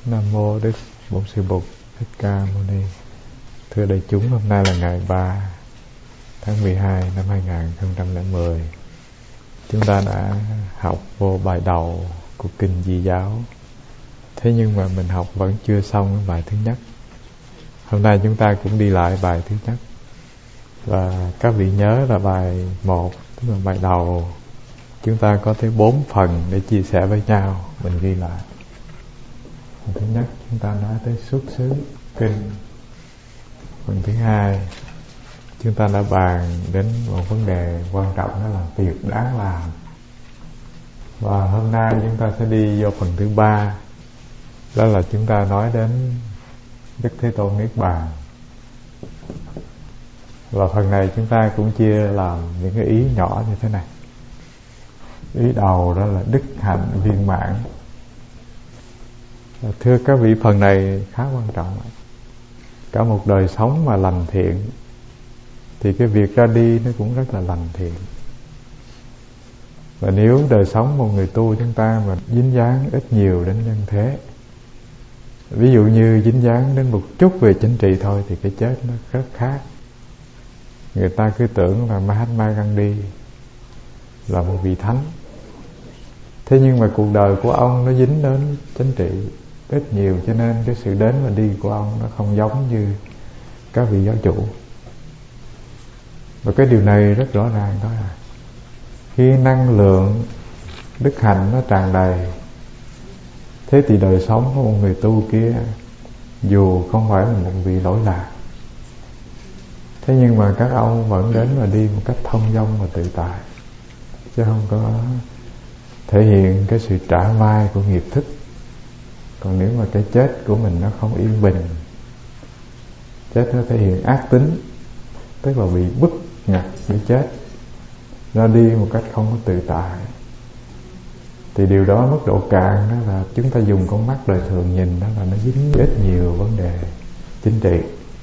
Nam mô Đức Bổn Sư Bụt Thích Ca Mâu Ni. Thưa đại chúng, hôm nay là ngày 3 tháng 12 năm 2010. Chúng ta đã học vô bài đầu của Kinh Di Giáo. Thế nhưng mà mình học vẫn chưa xong bài thứ nhất. Hôm nay chúng ta cũng đi lại bài thứ nhất. Và các vị nhớ là bài 1, tức là bài đầu, chúng ta có tới 4 phần để chia sẻ với nhau. Mình ghi lại. Phần thứ nhất chúng ta nói tới xuất xứ kinh. Phần thứ hai chúng ta đã bàn đến một vấn đề quan trọng, đó là việc đáng làm. Và hôm nay chúng ta sẽ đi vô phần thứ ba, đó là chúng ta nói đến Đức Thế Tôn Niết Bàn. Và phần này chúng ta cũng chia làm những cái ý nhỏ như thế này. Ý đầu đó là đức hạnh viên mãn. Thưa các vị, phần này khá quan trọng. Cả một đời sống mà lành thiện thì cái việc ra đi nó cũng rất là lành thiện. Và nếu đời sống một người tu chúng ta mà dính dáng ít nhiều đến nhân thế, ví dụ như dính dáng đến một chút về chính trị thôi, thì cái chết nó rất khác. Người ta cứ tưởng là Mahatma Gandhi là một vị thánh, thế nhưng mà cuộc đời của ông nó dính đến chính trị ít nhiều, cho nên cái sự đến và đi của ông nó không giống như các vị giáo chủ. Và cái điều này rất rõ ràng, đó là khi năng lượng đức hạnh nó tràn đầy, thế thì đời sống của một người tu kia, dù không phải là một vị lỗi lạc, thế nhưng mà các ông vẫn đến và đi một cách thông dong và tự tại, chứ không có thể hiện cái sự trả vai của nghiệp thức. Còn nếu mà cái chết của mình nó không yên bình, chết nó thể hiện ác tính, tức là bị bức ngặt bị chết, nó đi một cách không có tự tại, thì điều đó mức độ cạn đó là chúng ta dùng con mắt đời thường nhìn, đó là nó dính ít nhiều vấn đề chính trị.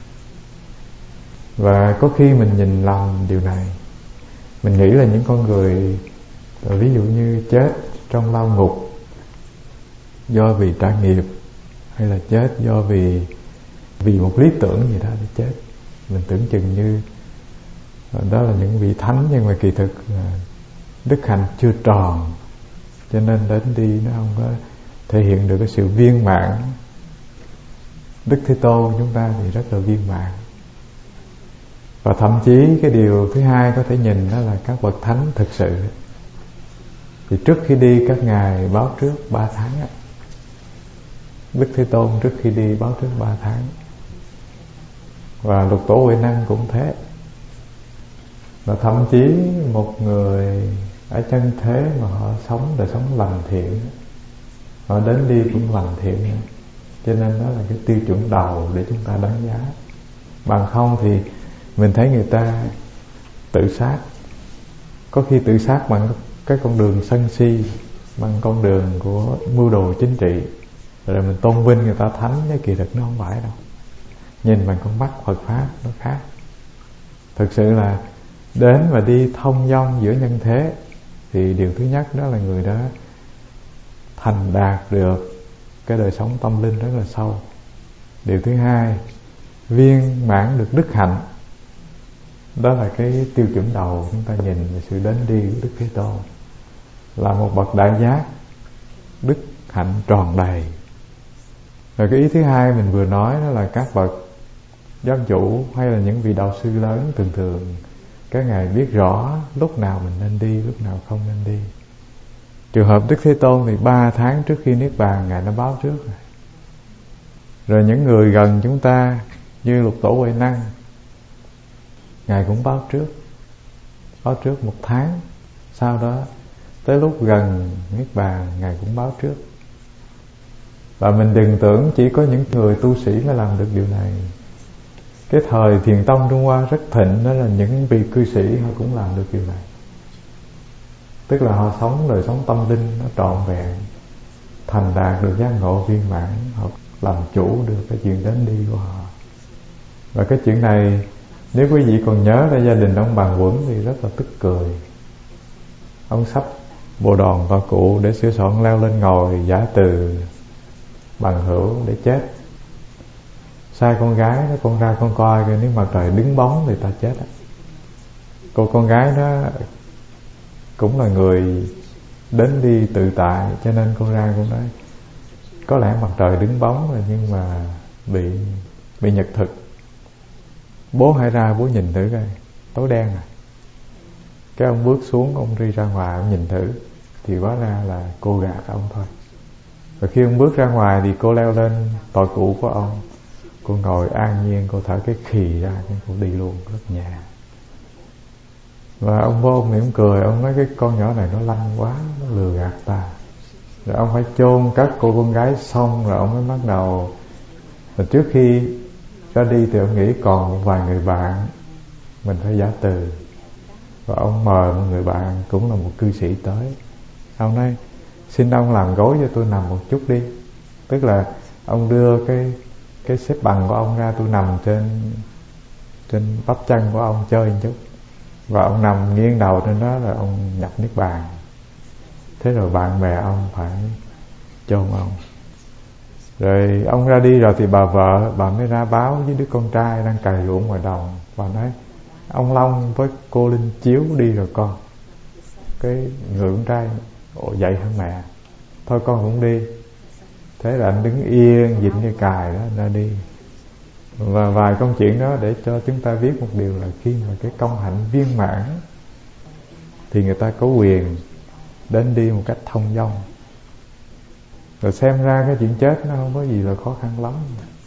Và có khi mình nhìn lầm điều này, mình nghĩ là những con người ví dụ như chết trong lao ngục do vì trả nghiệp, hay là chết do vì một lý tưởng gì đó để chết, mình tưởng chừng như đó là những vị thánh, nhưng mà kỳ thực đức hạnh chưa tròn, cho nên đến đi nó không có thể hiện được cái sự viên mãn. Đức Thế Tôn chúng ta thì rất là viên mãn. Và thậm chí cái điều thứ hai có thể nhìn, đó là các bậc thánh thực sự thì trước khi đi các ngài báo trước 3 tháng. Đức Thế Tôn trước khi đi báo trước 3 tháng. Và Lục Tổ Huệ Năng cũng thế. Và thậm chí một người ở chân thế mà họ sống đời sống lành thiện, họ đến đi cũng lành thiện, cho nên đó là cái tiêu chuẩn đầu để chúng ta đánh giá. Bằng không thì mình thấy người ta tự sát, có khi tự sát bằng cái con đường sân si, bằng con đường của mưu đồ chính trị, rồi mình tôn vinh người ta thánh, nhưng kỳ thực nó không phải đâu. Nhìn bằng con mắt Phật Pháp nó khác. Thực sự là đến và đi thông dong giữa nhân thế, thì điều thứ nhất đó là người đó thành đạt được cái đời sống tâm linh rất là sâu. Điều thứ hai, viên mãn được đức hạnh. Đó là cái tiêu chuẩn đầu chúng ta nhìn về sự đến đi của Đức Thế Tôn, là một bậc đại giác, đức hạnh tròn đầy. Rồi cái ý thứ hai mình vừa nói, đó là các bậc giáo chủ hay là những vị đạo sư lớn, thường thường các ngài biết rõ lúc nào mình nên đi, lúc nào không nên đi. Trường hợp Đức Thế Tôn thì 3 tháng trước khi Niết Bàn ngài đã báo trước rồi. Rồi những người gần chúng ta như Lục Tổ Huệ Năng, ngài cũng báo trước 1 tháng. Sau đó tới lúc gần Niết Bàn ngài cũng báo trước. Và mình đừng tưởng chỉ có những người tu sĩ mới làm được điều này. Cái thời Thiền Tông Trung Hoa rất thịnh, đó là những vị cư sĩ họ cũng làm được điều này. Tức là họ sống đời sống tâm linh nó trọn vẹn, thành đạt được giác ngộ viên mãn, họ làm chủ được cái chuyện đến đi của họ. Và cái chuyện này nếu quý vị còn nhớ là gia đình ông Bàn Quẩn thì rất là tức cười. Ông sắp bộ đòn vào cụ để sửa soạn leo lên ngồi giả từ, bằng hữu để chết. Sai con gái nó, con ra con coi coi nếu mặt trời đứng bóng thì ta chết. Cô con gái nó cũng là người đến đi tự tại, cho nên con ra con nói có lẽ mặt trời đứng bóng rồi, nhưng mà bị nhật thực. Bố hãy ra bố nhìn thử coi, tối đen rồi. Cái ông bước xuống, ông đi ra ngoài, ông nhìn thử thì hóa ra là cô gạt ông thôi. Và khi ông bước ra ngoài thì cô leo lên tọa cụ của ông. Cô ngồi an nhiên, cô thở cái khì ra, cô đi luôn rất nhẹ. Và ông vô ông mỉm cười, ông nói cái con nhỏ này nó lanh quá, nó lừa gạt ta. Rồi ông phải chôn cất cô con gái xong rồi ông mới bắt đầu. Và trước khi ra đi thì ông nghĩ còn một vài người bạn mình phải giả từ. Và ông mời một người bạn cũng là một cư sĩ tới. Ông nói xin ông làm gối cho tôi nằm một chút đi. Tức là ông đưa cái xếp bằng của ông ra, tôi nằm trên bắp chân của ông chơi một chút. Và ông nằm nghiêng đầu trên đó rồi ông nhập niết bàn. Thế rồi bạn bè ông phải chôn ông. Rồi ông ra đi rồi thì bà vợ bà mới ra báo với đứa con trai đang cày ruộng ngoài đồng. Bà nói ông Long với cô Linh Chiếu đi rồi con. Cái người con trai ồ vậy hả mẹ? Thôi con cũng đi. Thế là anh đứng yên dịnh cái cài đó ra đi. Và vài câu chuyện đó để cho chúng ta biết một điều là khi mà cái công hạnh viên mãn thì người ta có quyền đến đi một cách thông dong. Rồi xem ra cái chuyện chết nó không có gì là khó khăn lắm.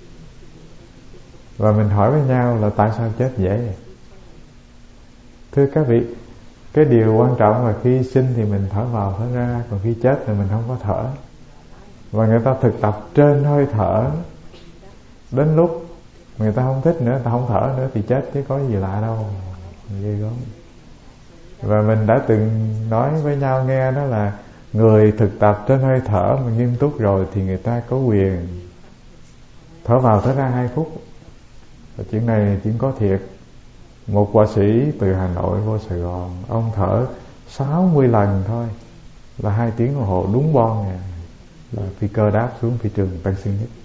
Và mình hỏi với nhau là tại sao chết dễ vậy? Thưa các vị, cái điều quan trọng là khi sinh thì mình thở vào thở ra, còn khi chết thì mình không có thở. Và người ta thực tập trên hơi thở. Đến lúc người ta không thích nữa, người ta không thở nữa thì chết, chứ có gì lạ đâu. Ghê gớm. Và mình đã từng nói với nhau nghe đó là người thực tập trên hơi thở mà nghiêm túc rồi thì người ta có quyền thở vào thở ra 2 phút. Và chuyện này là chuyện có thiệt. Một họa sĩ từ Hà Nội vô Sài Gòn, ông thở 60 lần thôi là 2 tiếng đồng hồ đúng bon nè, là phi cơ đáp xuống phi trường Tân Sơn Nhất.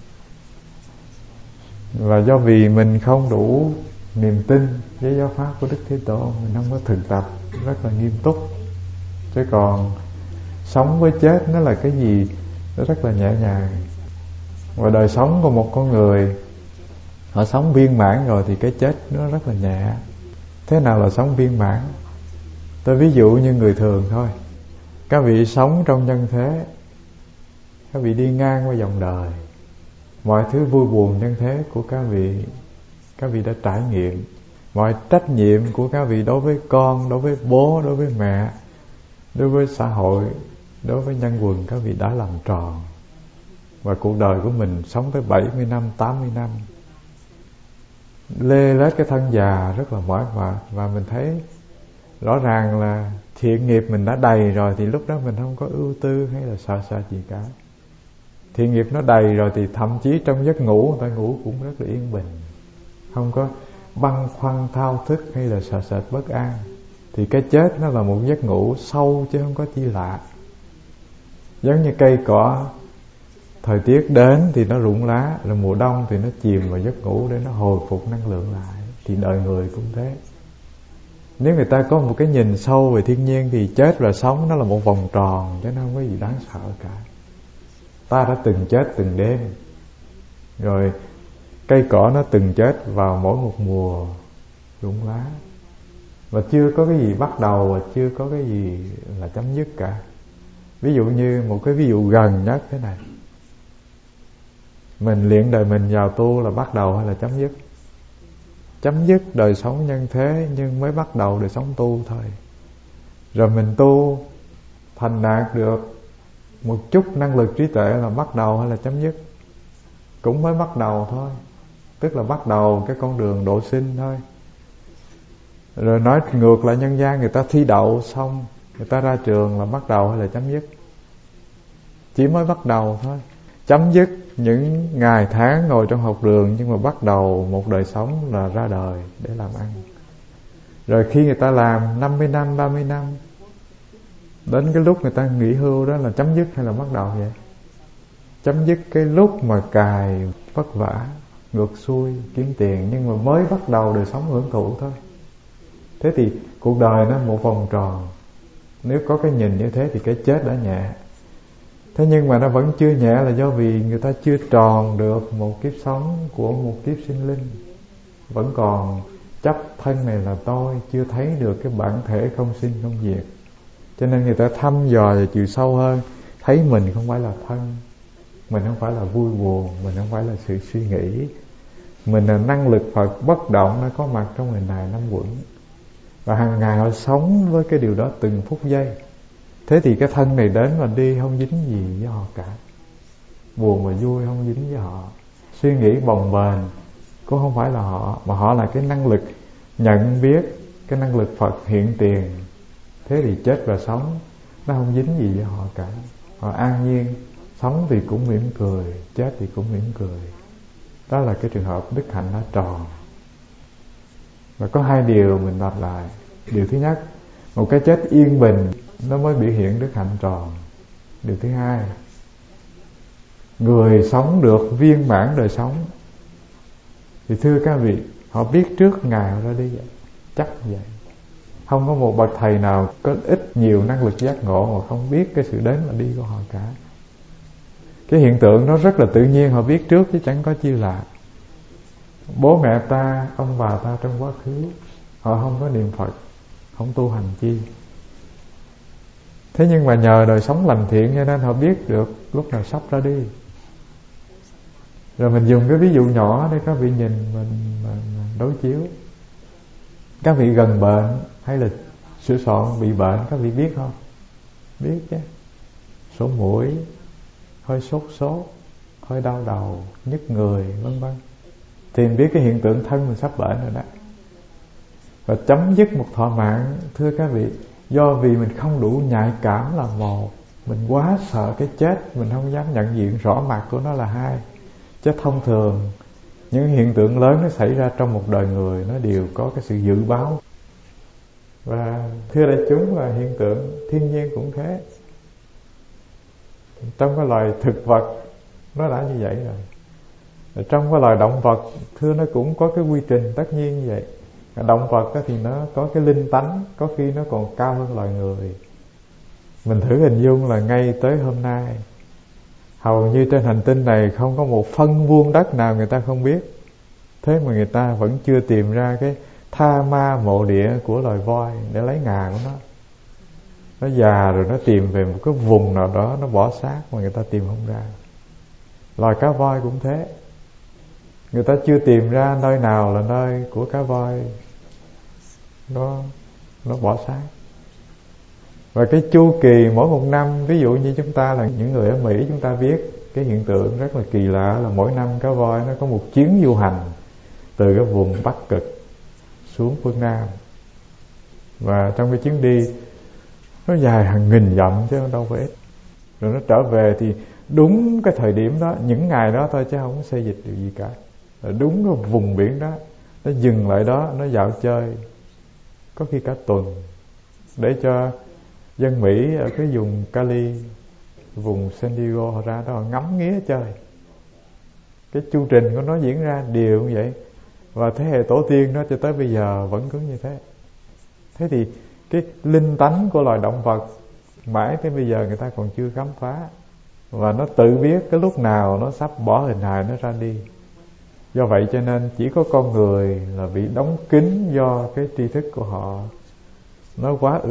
Và do vì mình không đủ niềm tin với giáo pháp của Đức Thế Tôn, mình không có thực tập rất là nghiêm túc. Chứ còn sống với chết nó là cái gì nó rất là nhẹ nhàng. Và đời sống của một con người họ sống viên mãn rồi thì cái chết nó rất là nhẹ. Thế nào là sống viên mãn? Tôi ví dụ như người thường thôi. Các vị sống trong nhân thế, các vị đi ngang qua dòng đời, mọi thứ vui buồn nhân thế của các vị đã trải nghiệm. Mọi trách nhiệm của các vị đối với con, đối với bố, đối với mẹ, đối với xã hội, đối với nhân quần các vị đã làm tròn. Và cuộc đời của mình sống tới 70 năm, 80 năm, lê lết cái thân già rất là mỏi mệt. Và mình thấy rõ ràng là thiện nghiệp mình đã đầy rồi thì lúc đó mình không có ưu tư hay là sợ gì cả. Thiện nghiệp nó đầy rồi thì thậm chí trong giấc ngủ người ta ngủ cũng rất là yên bình, không có băn khoăn thao thức hay là sợ sệt bất an. Thì cái chết nó là một giấc ngủ sâu chứ không có chi lạ. Giống như cây cỏ, thời tiết đến thì nó rụng lá, rồi mùa đông thì nó chìm vào giấc ngủ để nó hồi phục năng lượng lại. Thì đời người cũng thế. Nếu người ta có một cái nhìn sâu về thiên nhiên thì chết và sống nó là một vòng tròn, chứ nó không có gì đáng sợ cả. Ta đã từng chết từng đêm. Rồi cây cỏ nó từng chết vào mỗi một mùa rụng lá. Và chưa có cái gì bắt đầu và chưa có cái gì là chấm dứt cả. Ví dụ như một cái ví dụ gần nhất thế này. Mình luyện đời mình vào tu là bắt đầu hay là chấm dứt? Chấm dứt đời sống nhân thế nhưng mới bắt đầu đời sống tu thôi. Rồi mình tu thành đạt được một chút năng lực trí tuệ là bắt đầu hay là chấm dứt? Cũng mới bắt đầu thôi. Tức là bắt đầu cái con đường độ sinh thôi. Rồi nói ngược lại nhân gian, người ta thi đậu xong, người ta ra trường là bắt đầu hay là chấm dứt? Chỉ mới bắt đầu thôi. Chấm dứt những ngày tháng ngồi trong học đường, nhưng mà bắt đầu một đời sống là ra đời để làm ăn. Rồi khi người ta làm 50 năm, 30 năm, đến cái lúc người ta nghỉ hưu đó là chấm dứt hay là bắt đầu vậy? chấm dứt cái lúc mà cài vất vả ngược xuôi kiếm tiền, nhưng mà mới bắt đầu đời sống hưởng thụ thôi. Thế thì cuộc đời nó một vòng tròn. Nếu có cái nhìn như thế thì cái chết đã nhẹ. Thế nhưng mà nó vẫn chưa nhẹ là do vì người ta chưa tròn được một kiếp sống của một kiếp sinh linh. Vẫn còn chấp thân này là tôi, chưa thấy được cái bản thể không sinh không diệt. Cho nên người ta thăm dò và chiều sâu hơn, thấy mình không phải là thân, mình không phải là vui buồn, mình không phải là sự suy nghĩ, mình là năng lực Phật bất động nó có mặt trong hình hài năm quẩn. Và hàng ngày họ sống với cái điều đó từng phút giây. Thế thì cái thân này đến và đi không dính gì với họ cả. Buồn và vui không dính với họ. Suy nghĩ bồng bềnh cũng không phải là họ, mà họ là cái năng lực nhận biết, cái năng lực Phật hiện tiền. Thế thì chết và sống nó không dính gì với họ cả. Họ an nhiên, sống thì cũng mỉm cười, chết thì cũng mỉm cười. Đó là cái trường hợp đức hạnh nó tròn. Và có hai điều mình lặp lại. Điều thứ nhất, một cái chết yên bình nó mới biểu hiện đức hạnh tròn. Điều thứ hai, người sống được viên mãn đời sống thì thưa các vị, họ biết trước ngày họ ra đi vậy. Chắc vậy. Không có một bậc thầy nào có ít nhiều năng lực giác ngộ mà không biết cái sự đến và đi của họ cả. Cái hiện tượng nó rất là tự nhiên, họ biết trước chứ chẳng có chi lạ. Bố mẹ ta, ông bà ta trong quá khứ, họ không có niệm Phật, không tu hành chi. Thế nhưng mà nhờ đời sống lành thiện cho nên họ biết được lúc nào sắp ra đi. Rồi mình dùng cái ví dụ nhỏ để các vị nhìn mình đối chiếu. Các vị gần bệnh hay là sửa soạn bị bệnh, các vị biết không? Biết chứ. Sổ mũi, hơi sốt, hơi đau đầu, nhức người, vân vân. Thì mình biết cái hiện tượng thân mình sắp bệnh rồi đó. Và chấm dứt một thọ mạng, thưa các vị, do vì mình không đủ nhạy cảm là một, mình quá sợ cái chết, mình không dám nhận diện rõ mặt của nó là hai. Chứ thông thường những hiện tượng lớn nó xảy ra trong một đời người nó đều có cái sự dự báo. Và thưa đại chúng là hiện tượng thiên nhiên cũng thế. Trong cái loài thực vật nó đã như vậy rồi. Trong cái loài động vật thưa nó cũng có cái quy trình tất nhiên như vậy. Động vật thì nó có cái linh tánh, có khi nó còn cao hơn loài người. Mình thử hình dung là ngay tới hôm nay, hầu như trên hành tinh này không có một phân vuông đất nào người ta không biết. Thế mà người ta vẫn chưa tìm ra cái tha ma mộ địa của loài voi để lấy ngà của nó. Nó già rồi nó tìm về một cái vùng nào đó, nó bỏ xác mà người ta tìm không ra. Loài cá voi cũng thế. Người ta chưa tìm ra nơi nào là nơi của cá voi nó bỏ xác. Và cái chu kỳ mỗi một năm, ví dụ như chúng ta là những người ở Mỹ, chúng ta biết cái hiện tượng rất là kỳ lạ là mỗi năm cá voi nó có một chuyến du hành từ cái vùng Bắc Cực xuống phương Nam. Và trong cái chuyến đi nó dài hàng nghìn dặm chứ đâu có ít. Rồi nó trở về thì đúng cái thời điểm đó, những ngày đó thôi chứ không có xê dịch điều gì cả. Rồi đúng cái vùng biển đó, nó dừng lại đó, nó dạo chơi có khi cả tuần, để cho dân Mỹ ở cái vùng Cali, vùng San Diego họ ra đó họ ngắm nghía chơi. Cái chu trình của nó diễn ra đều như vậy. Và thế hệ tổ tiên nó cho tới bây giờ vẫn cứ như thế. Thế thì cái linh tánh của loài động vật mãi tới bây giờ người ta còn chưa khám phá. Và nó tự biết cái lúc nào nó sắp bỏ hình hài nó ra đi. Do vậy cho nên chỉ có con người là bị đóng kín do cái tri thức của họ nó quá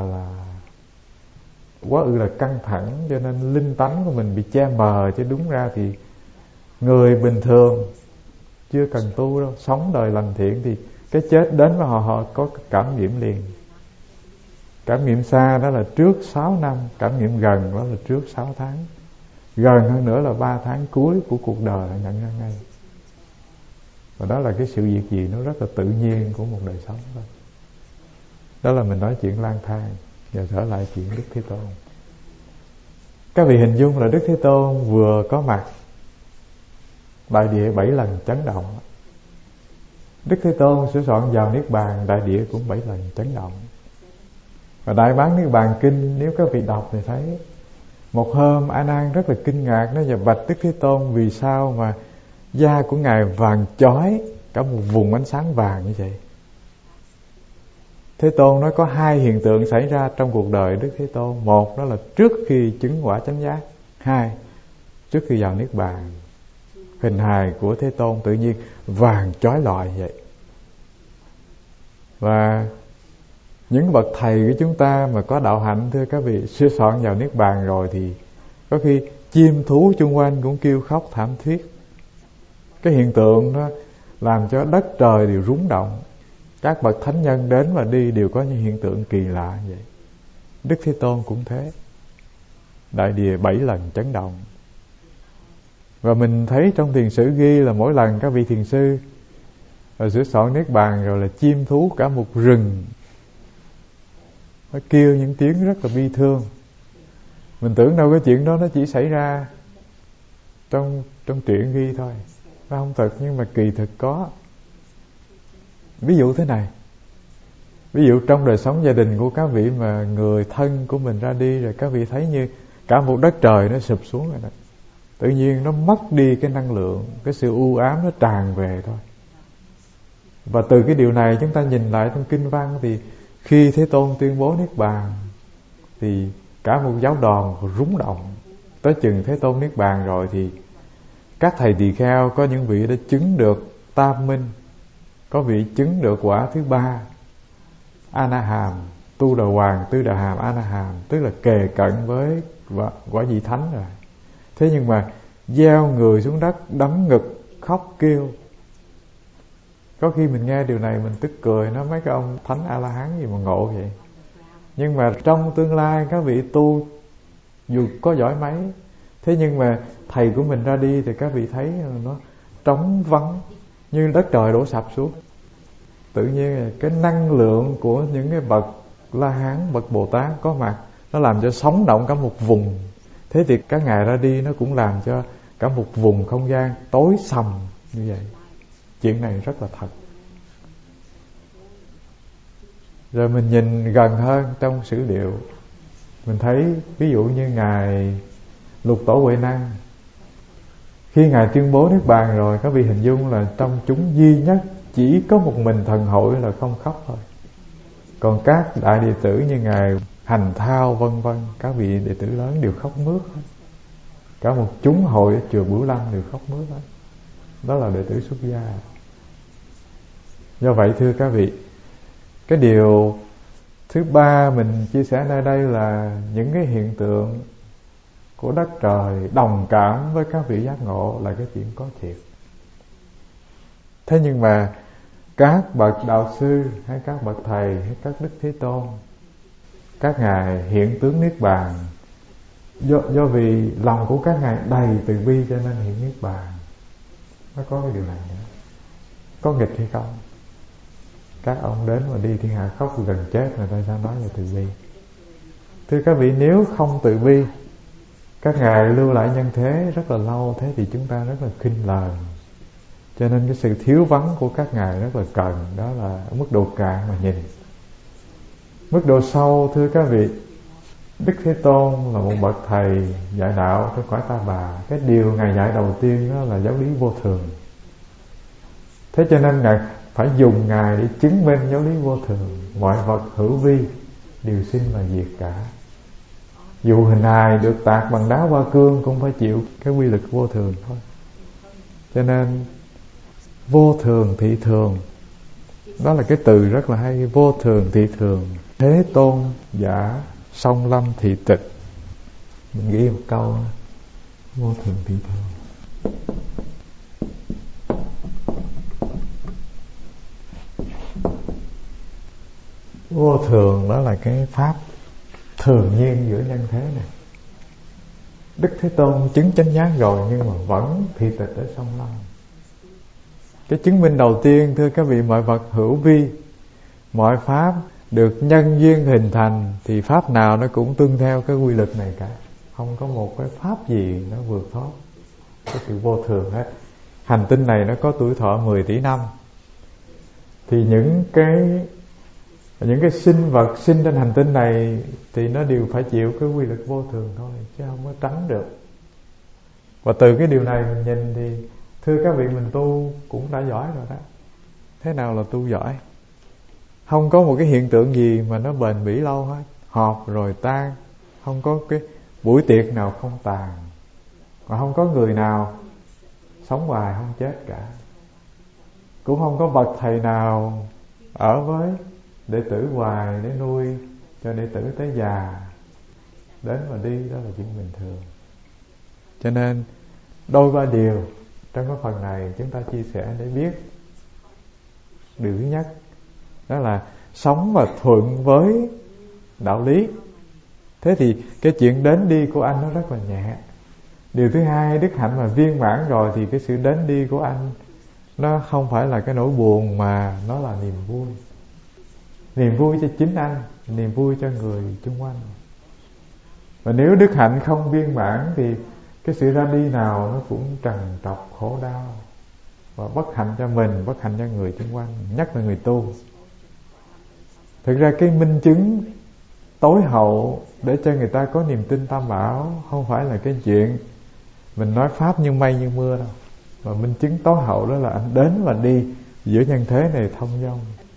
ư là căng thẳng, cho nên linh tánh của mình bị che mờ. Chứ đúng ra thì người bình thường chưa cần tu đâu, sống đời lành thiện thì cái chết đến với họ có cảm nghiệm liền. Cảm nghiệm xa đó là trước 6 năm, cảm nghiệm gần đó là trước 6 tháng, gần hơn nữa là 3 tháng cuối của cuộc đời là nhận ra ngay. Và đó là cái sự việc gì nó rất là tự nhiên của một đời sống thôi. Đó là mình nói chuyện lang thang. Giờ trở lại chuyện Đức Thế Tôn. Các vị hình dung là Đức Thế Tôn vừa có mặt, đại địa 7 lần chấn động. Đức Thế Tôn sửa soạn vào Niết Bàn, đại địa cũng 7 lần chấn động. Và Đại Bán Niết Bàn Kinh nếu các vị đọc thì thấy Một hôm A Nan rất là kinh ngạc, nó bạch Đức Thế Tôn vì sao mà da của ngài vàng chói cả một vùng ánh sáng vàng như vậy. Thế Tôn nói có hai hiện tượng xảy ra trong cuộc đời Đức Thế Tôn. Một đó là trước khi chứng quả chánh giác, hai trước khi vào niết bàn. Hình hài của Thế Tôn tự nhiên vàng chói lọi vậy. Và những bậc thầy của chúng ta mà có đạo hạnh, thưa các vị, sửa soạn vào niết bàn rồi thì có khi chim thú chung quanh cũng kêu khóc thảm thiết. Cái hiện tượng đó làm cho đất trời đều rúng động. Các bậc thánh nhân đến và đi đều có những hiện tượng kỳ lạ vậy. Đức Thế Tôn cũng thế. Đại địa 7 lần chấn động. Và mình thấy trong thiền sử ghi là mỗi lần các vị thiền sư sửa soạn niết bàn rồi là chim thú cả một rừng nó kêu những tiếng rất là bi thương. Mình tưởng đâu cái chuyện đó nó chỉ xảy ra trong truyện ghi thôi, nó không thật, nhưng mà kỳ thực có. Ví dụ thế này, ví dụ trong đời sống gia đình của các vị mà người thân của mình ra đi rồi, các vị thấy như cả một đất trời nó sụp xuống rồi đó. Tự nhiên nó mất đi cái năng lượng, cái sự u ám nó tràn về thôi. Và từ cái điều này chúng ta nhìn lại trong kinh văn thì khi Thế Tôn tuyên bố niết bàn thì cả một giáo đoàn rúng động. Tới chừng Thế Tôn niết bàn rồi thì các thầy tỳ kheo có những vị đã chứng được tam minh, có vị chứng được quả thứ 3 A-na-hàm, tu đà hoàng, tư đà hàm, A-na-hàm, tức là kề cận với quả vị thánh rồi. Thế nhưng mà gieo người xuống đất, đấm ngực, khóc kêu. Có khi mình nghe điều này mình tức cười, nói mấy cái ông thánh A-la-hán gì mà ngộ vậy. Nhưng mà trong tương lai các vị tu dù có giỏi mấy, thế nhưng mà thầy của mình ra đi thì các vị thấy nó trống vắng như đất trời đổ sập xuống. Tự nhiên cái năng lượng của những cái bậc La-hán, bậc Bồ Tát có mặt, nó làm cho sống động cả một vùng. Thế thì các ngài ra đi nó cũng làm cho cả một vùng không gian tối sầm như vậy. Chuyện này rất là thật. Rồi mình nhìn gần hơn trong sử liệu, mình thấy ví dụ như ngài Lục Tổ Huệ Năng, khi ngài tuyên bố niết bàn rồi, các vị hình dung là trong chúng duy nhất chỉ có một mình thần hội là không khóc thôi. Còn các đại đệ tử như ngài Hành Thao vân vân, các vị đệ tử lớn đều khóc mướt hết. Cả một chúng hội ở chùa Bửu Lâm đều khóc mướt hết. Đó là đệ tử xuất gia. Do vậy thưa các vị, cái điều thứ 3 mình chia sẻ nơi đây là những cái hiện tượng của đất trời đồng cảm với các vị giác ngộ là cái chuyện có thiệt. Thế nhưng mà các bậc đạo sư hay các bậc thầy hay các Đức Thế Tôn, các ngài hiện tướng niết bàn, do vì lòng của các ngài đầy từ bi cho nên hiện niết bàn. Nó có cái điều này nữa. Có nghịch hay không? Các ông đến mà đi thiên hạ khóc gần chết rồi tại sao nói về từ bi? Thưa các vị, nếu không từ bi, các ngài lưu lại nhân thế rất là lâu, thế thì chúng ta rất là khinh lời. Cho nên cái sự thiếu vắng của các ngài rất là cần. Đó là mức độ cạn mà nhìn. Mức độ sâu thưa các vị, Đức Thế Tôn là một bậc thầy dạy đạo trong cõi Ta Bà. Cái điều ngài dạy đầu tiên đó là giáo lý vô thường. Thế cho nên ngài phải dùng ngài để chứng minh giáo lý vô thường. Mọi vật hữu vi đều sinh và diệt cả. Dù hình hài được tạc bằng đá hoa cương cũng phải chịu cái quy luật vô thường thôi. Cho nên vô thường thị thường, đó là cái từ rất là hay. Vô thường thị thường, Thế Tôn giả song lâm thị tịch. Mình ghi một câu đó. Vô thường thị thường. Vô thường đó là cái pháp thường nhiên giữa nhân thế này. Đức Thế Tôn chứng chánh giác rồi nhưng mà vẫn thị tịch ở song lâm. Cái chứng minh đầu tiên thưa các vị, mọi vật hữu vi, mọi pháp được nhân duyên hình thành thì pháp nào nó cũng tuân theo cái quy luật này cả. Không có một cái pháp gì nó vượt thoát cái sự vô thường hết. Hành tinh này nó có tuổi thọ 10 tỷ năm, thì những cái Những cái sinh vật sinh trên hành tinh này thì nó đều phải chịu cái quy luật vô thường thôi, chứ không có tránh được. Và từ cái điều này mình nhìn thì thưa các vị, mình tu cũng đã giỏi rồi đó. Thế nào là tu giỏi? Không có một cái hiện tượng gì mà nó bền bỉ lâu hết, họp rồi tan. Không có cái buổi tiệc nào không tàn, và không có người nào sống hoài không chết cả. Cũng không có bậc thầy nào ở với đệ tử hoài để nuôi cho đệ tử tới già. Đến và đi đó là chuyện bình thường. Cho nên đôi ba điều trong cái phần này chúng ta chia sẻ để biết. Điều thứ nhất đó là sống và thuận với đạo lý. Thế thì cái chuyện đến đi của anh nó rất là nhẹ. Điều thứ hai, đức hạnh mà viên mãn rồi thì cái sự đến đi của anh nó không phải là cái nỗi buồn, mà nó là niềm vui. Niềm vui cho chính anh, niềm vui cho người chung quanh. Và nếu đức hạnh không viên mãn thì cái sự ra đi nào nó cũng trằn trọc khổ đau, và bất hạnh cho mình, bất hạnh cho người chung quanh, nhất là người tu. Thực ra cái minh chứng tối hậu để cho người ta có niềm tin Tam Bảo không phải là cái chuyện mình nói pháp như mây như mưa đâu. Mà minh chứng tối hậu đó là anh đến và đi giữa nhân thế này thông dong.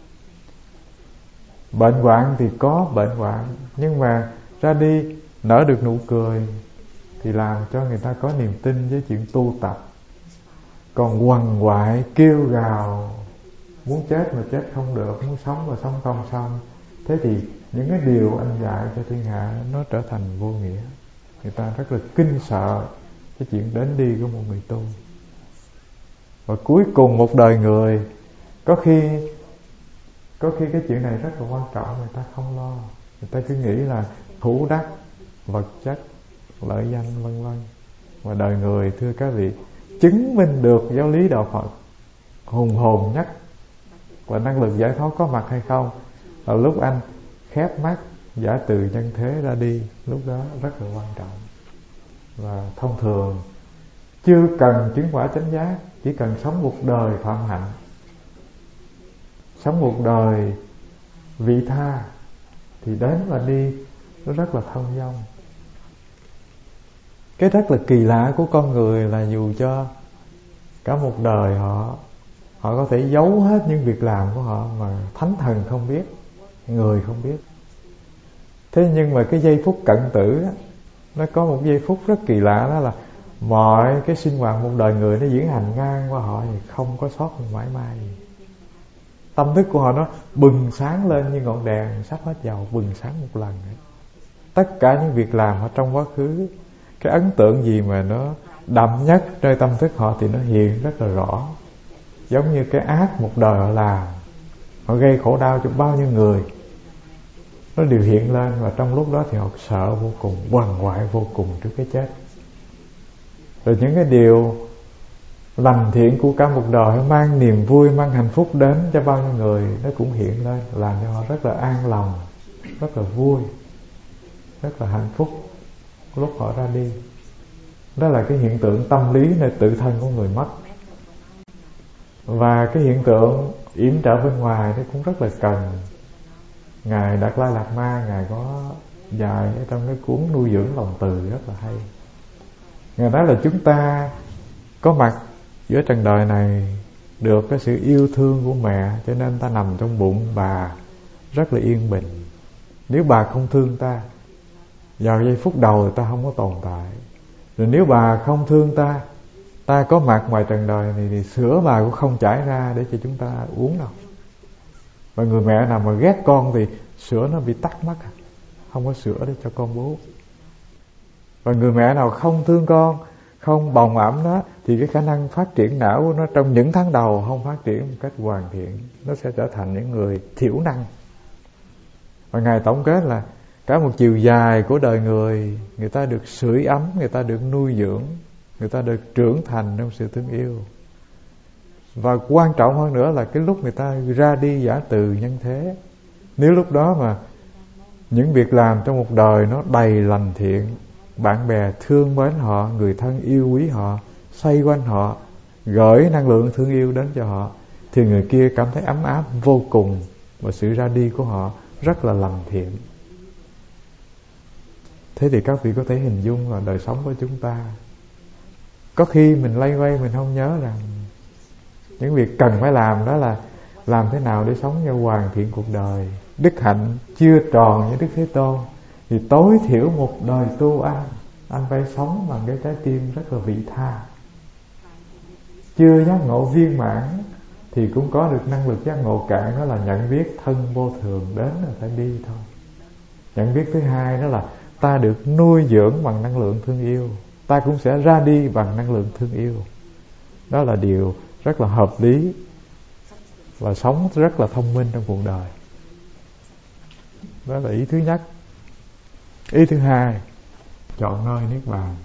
Bệnh hoạn thì có bệnh hoạn, nhưng mà ra đi nở được nụ cười thì làm cho người ta có niềm tin với chuyện tu tập. Còn quằn quại kêu gào muốn chết mà chết không được, muốn sống mà sống không xong, thế thì những cái điều anh dạy cho thiên hạ nó trở thành vô nghĩa. Người ta rất là kinh sợ cái chuyện đến đi của một người tu. Và cuối cùng một đời người, có khi cái chuyện này rất là quan trọng, người ta không lo. Người ta cứ nghĩ là thủ đắc, vật chất, lợi danh vân vân. Và đời người thưa các vị, chứng minh được giáo lý đạo Phật hùng hồn nhất và năng lực giải thoát có mặt hay không là lúc anh khép mắt giả từ nhân thế ra đi. Lúc đó rất là quan trọng. Và thông thường chưa cần chứng quả chánh giác, chỉ cần sống một đời phạm hạnh, sống một đời vị tha, thì đến và đi nó rất là thông dong. Cái rất là kỳ lạ của con người là dù cho cả một đời họ có thể giấu hết những việc làm của họ mà thánh thần không biết, người không biết. Thế nhưng mà cái giây phút cận tử á, nó có một giây phút rất kỳ lạ, đó là mọi cái sinh hoạt một đời người nó diễn hành ngang qua họ thì không có sót một mãi may gì. Tâm thức của họ nó bừng sáng lên như ngọn đèn sắp hết dầu, bừng sáng một lần ấy. Tất cả những việc làm ở trong quá khứ, cái ấn tượng gì mà nó đậm nhất nơi tâm thức họ thì nó hiện rất là rõ. Giống như cái ác một đời họ làm, họ gây khổ đau cho bao nhiêu người, nó đều hiện lên. Và trong lúc đó thì họ sợ vô cùng, quằn quại vô cùng trước cái chết. Rồi những cái điều lành thiện của cả một đời mang niềm vui, mang hạnh phúc đến cho bao nhiêu người, nó cũng hiện lên, làm cho họ rất là an lòng, rất là vui, rất là hạnh phúc lúc họ ra đi. Đó là cái hiện tượng tâm lý nơi tự thân của người mất. Và cái hiện tượng yểm trợ bên ngoài nó cũng rất là cần. Ngài Đạt Lai Lạt Ma, Ngài có dạy ở trong cái cuốn Nuôi dưỡng lòng từ rất là hay. Ngài nói là chúng ta có mặt giữa trần đời này được cái sự yêu thương của mẹ, cho nên ta nằm trong bụng bà rất là yên bình. Nếu bà không thương ta, vào giây phút đầu ta không có tồn tại. Rồi nếu bà không thương ta, ta có mặt ngoài trần đời này thì sữa bà cũng không chảy ra để cho chúng ta uống đâu. Và người mẹ nào mà ghét con thì sữa nó bị tắc mất, không có sữa để cho con bú. Và người mẹ nào không thương con, không bồng ẵm nó, thì cái khả năng phát triển não của nó trong những tháng đầu không phát triển một cách hoàn thiện, nó sẽ trở thành những người thiểu năng. Và Ngài tổng kết là cả một chiều dài của đời người, người ta được sưởi ấm, người ta được nuôi dưỡng, người ta được trưởng thành trong sự thương yêu. Và quan trọng hơn nữa là cái lúc người ta ra đi giả từ nhân thế, nếu lúc đó mà những việc làm trong một đời nó đầy lành thiện, bạn bè thương mến họ, người thân yêu quý họ, xoay quanh họ, gửi năng lượng thương yêu đến cho họ, thì người kia cảm thấy ấm áp vô cùng và sự ra đi của họ rất là lành thiện. Thế thì các vị có thể hình dung là đời sống của chúng ta, có khi mình lay quay mình không nhớ rằng những việc cần phải làm đó là làm thế nào để sống cho hoàn thiện cuộc đời. Đức hạnh chưa tròn như Đức Thế Tôn thì tối thiểu một đời tu anh phải sống bằng cái trái tim rất là vị tha. Chưa giác ngộ viên mãn thì cũng có được năng lực giác ngộ cạn, đó là nhận biết thân vô thường, đến là phải đi thôi. Nhận biết thứ hai đó là ta được nuôi dưỡng bằng năng lượng thương yêu, ta cũng sẽ ra đi bằng năng lượng thương yêu. Đó là điều rất là hợp lý và sống rất là thông minh trong cuộc đời. Đó là ý thứ nhất. Ý thứ hai, chọn nơi niết bàn.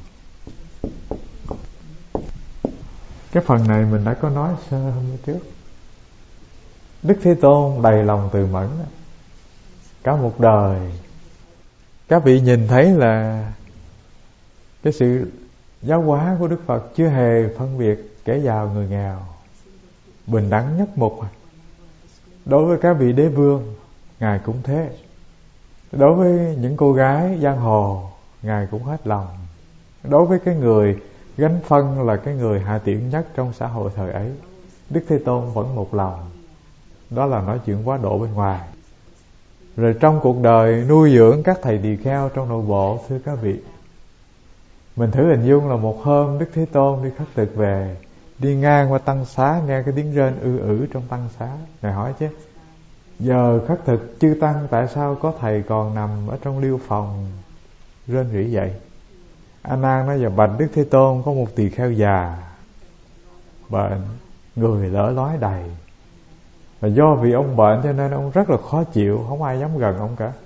Cái phần này mình đã có nói sơ hôm trước. Đức Thế Tôn đầy lòng từ mẫn, cả một đời các vị nhìn thấy là cái sự giáo hóa của Đức Phật chưa hề phân biệt kẻ giàu người nghèo, bình đẳng nhất mục. Đối với các vị đế vương, Ngài cũng thế. Đối với những cô gái giang hồ, Ngài cũng hết lòng. Đối với cái người gánh phân là cái người hạ tiện nhất trong xã hội thời ấy, Đức Thế Tôn vẫn một lòng. Đó là nói chuyện quá độ bên ngoài. Rồi trong cuộc đời nuôi dưỡng các thầy tỳ kheo trong nội bộ, thưa các vị, mình thử hình dung là một hôm Đức Thế Tôn đi khất thực về, đi ngang qua tăng xá, nghe cái tiếng rên ư trong tăng xá. Ngài hỏi chứ, giờ khất thực chư tăng tại sao có thầy còn nằm ở trong liêu phòng rên rỉ vậy? A Nan nói, giờ bạch Đức Thế Tôn, có một tỳ kheo già bệnh, người lở lói đầy, và do vì ông bệnh cho nên ông rất là khó chịu, không ai dám gần ông cả.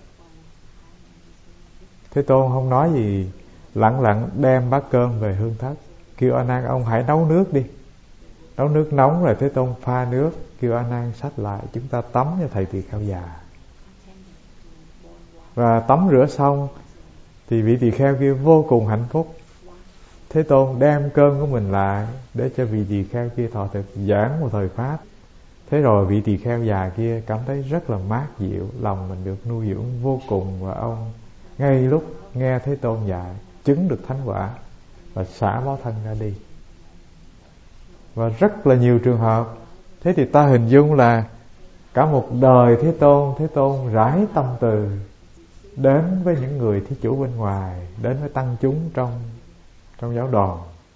Thế Tôn không nói gì, lặng lặng đem bát cơm về hương thất, kêu A Nan ông hãy nấu nước đi. Nấu nước nóng rồi Thế Tôn pha nước, kêu A Nan xách lại, chúng ta tắm cho thầy tỳ kheo già. Và tắm rửa xong thì vị tỳ kheo kia vô cùng hạnh phúc. Thế Tôn đem cơm của mình lại để cho vị tỳ kheo kia thọ thực, giảng một thời pháp. Thế rồi vị tỳ kheo già kia cảm thấy rất là mát dịu, lòng mình được nuôi dưỡng vô cùng, và ông ngay lúc nghe Thế Tôn dạy chứng được thánh quả và xả báo thân ra đi. Và rất là nhiều trường hợp. Thế thì ta hình dung là cả một đời Thế Tôn rải tâm từ đến với những người thí chủ bên ngoài, đến với tăng chúng trong giáo đoàn.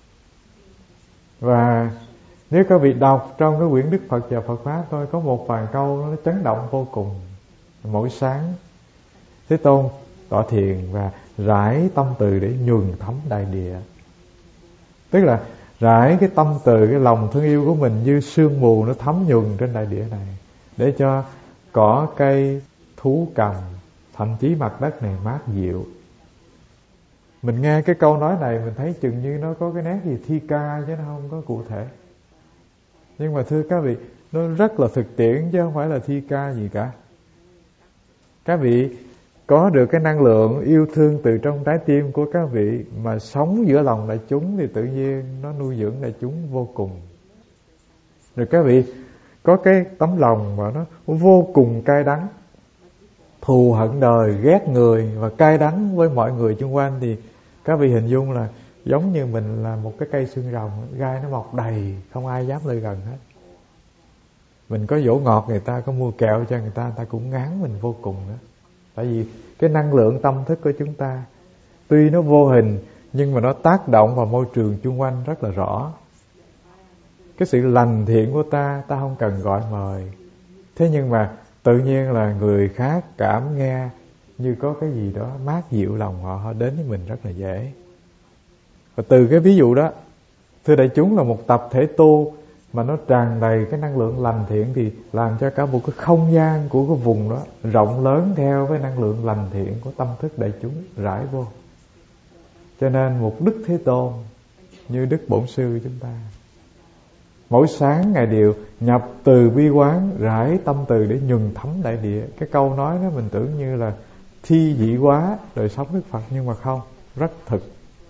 Và nếu các vị đọc trong cái quyển Đức Phật và Phật Pháp thôi, có một vài câu nó chấn động vô cùng. Mỗi sáng Thế Tôn tọa thiền và rải tâm từ để nhuần thấm đại địa. Tức là rải cái tâm từ, cái lòng thương yêu của mình như sương mù nó thấm nhuần trên đại địa này, để cho cỏ cây, thú cầm, thậm chí mặt đất này mát dịu. Mình nghe cái câu nói này mình thấy chừng như nó có cái nét gì thi ca chứ nó không có cụ thể. Nhưng mà thưa các vị, nó rất là thực tiễn chứ không phải là thi ca gì cả. Các vị có được cái năng lượng yêu thương từ trong trái tim của các vị mà sống giữa lòng đại chúng thì tự nhiên nó nuôi dưỡng đại chúng vô cùng. Rồi các vị có cái tấm lòng mà nó vô cùng cay đắng, thù hận đời, ghét người và cay đắng với mọi người xung quanh, thì các vị hình dung là giống như mình là một cái cây xương rồng, gai nó mọc đầy, không ai dám lại gần hết. Mình có dỗ ngọt người ta, có mua kẹo cho người ta cũng ngán mình vô cùng nữa. Tại vì cái năng lượng tâm thức của chúng ta tuy nó vô hình nhưng mà nó tác động vào môi trường xung quanh rất là rõ. Cái sự lành thiện của ta không cần gọi mời, thế nhưng mà tự nhiên là người khác cảm nghe như có cái gì đó mát dịu lòng họ đến với mình rất là dễ. Và từ cái ví dụ đó, thưa đại chúng, là một tập thể tu mà nó tràn đầy cái năng lượng lành thiện thì làm cho cả một cái không gian của cái vùng đó rộng lớn theo với năng lượng lành thiện của tâm thức đại chúng rải vô. Cho nên một Đức Thế Tôn như Đức Bổn Sư chúng ta, mỗi sáng Ngài đều nhập từ bi quán, rải tâm từ để nhuần thấm đại địa. Cái câu nói đó mình tưởng như là thi dị quá đời sống Đức Phật, nhưng mà không, rất thực.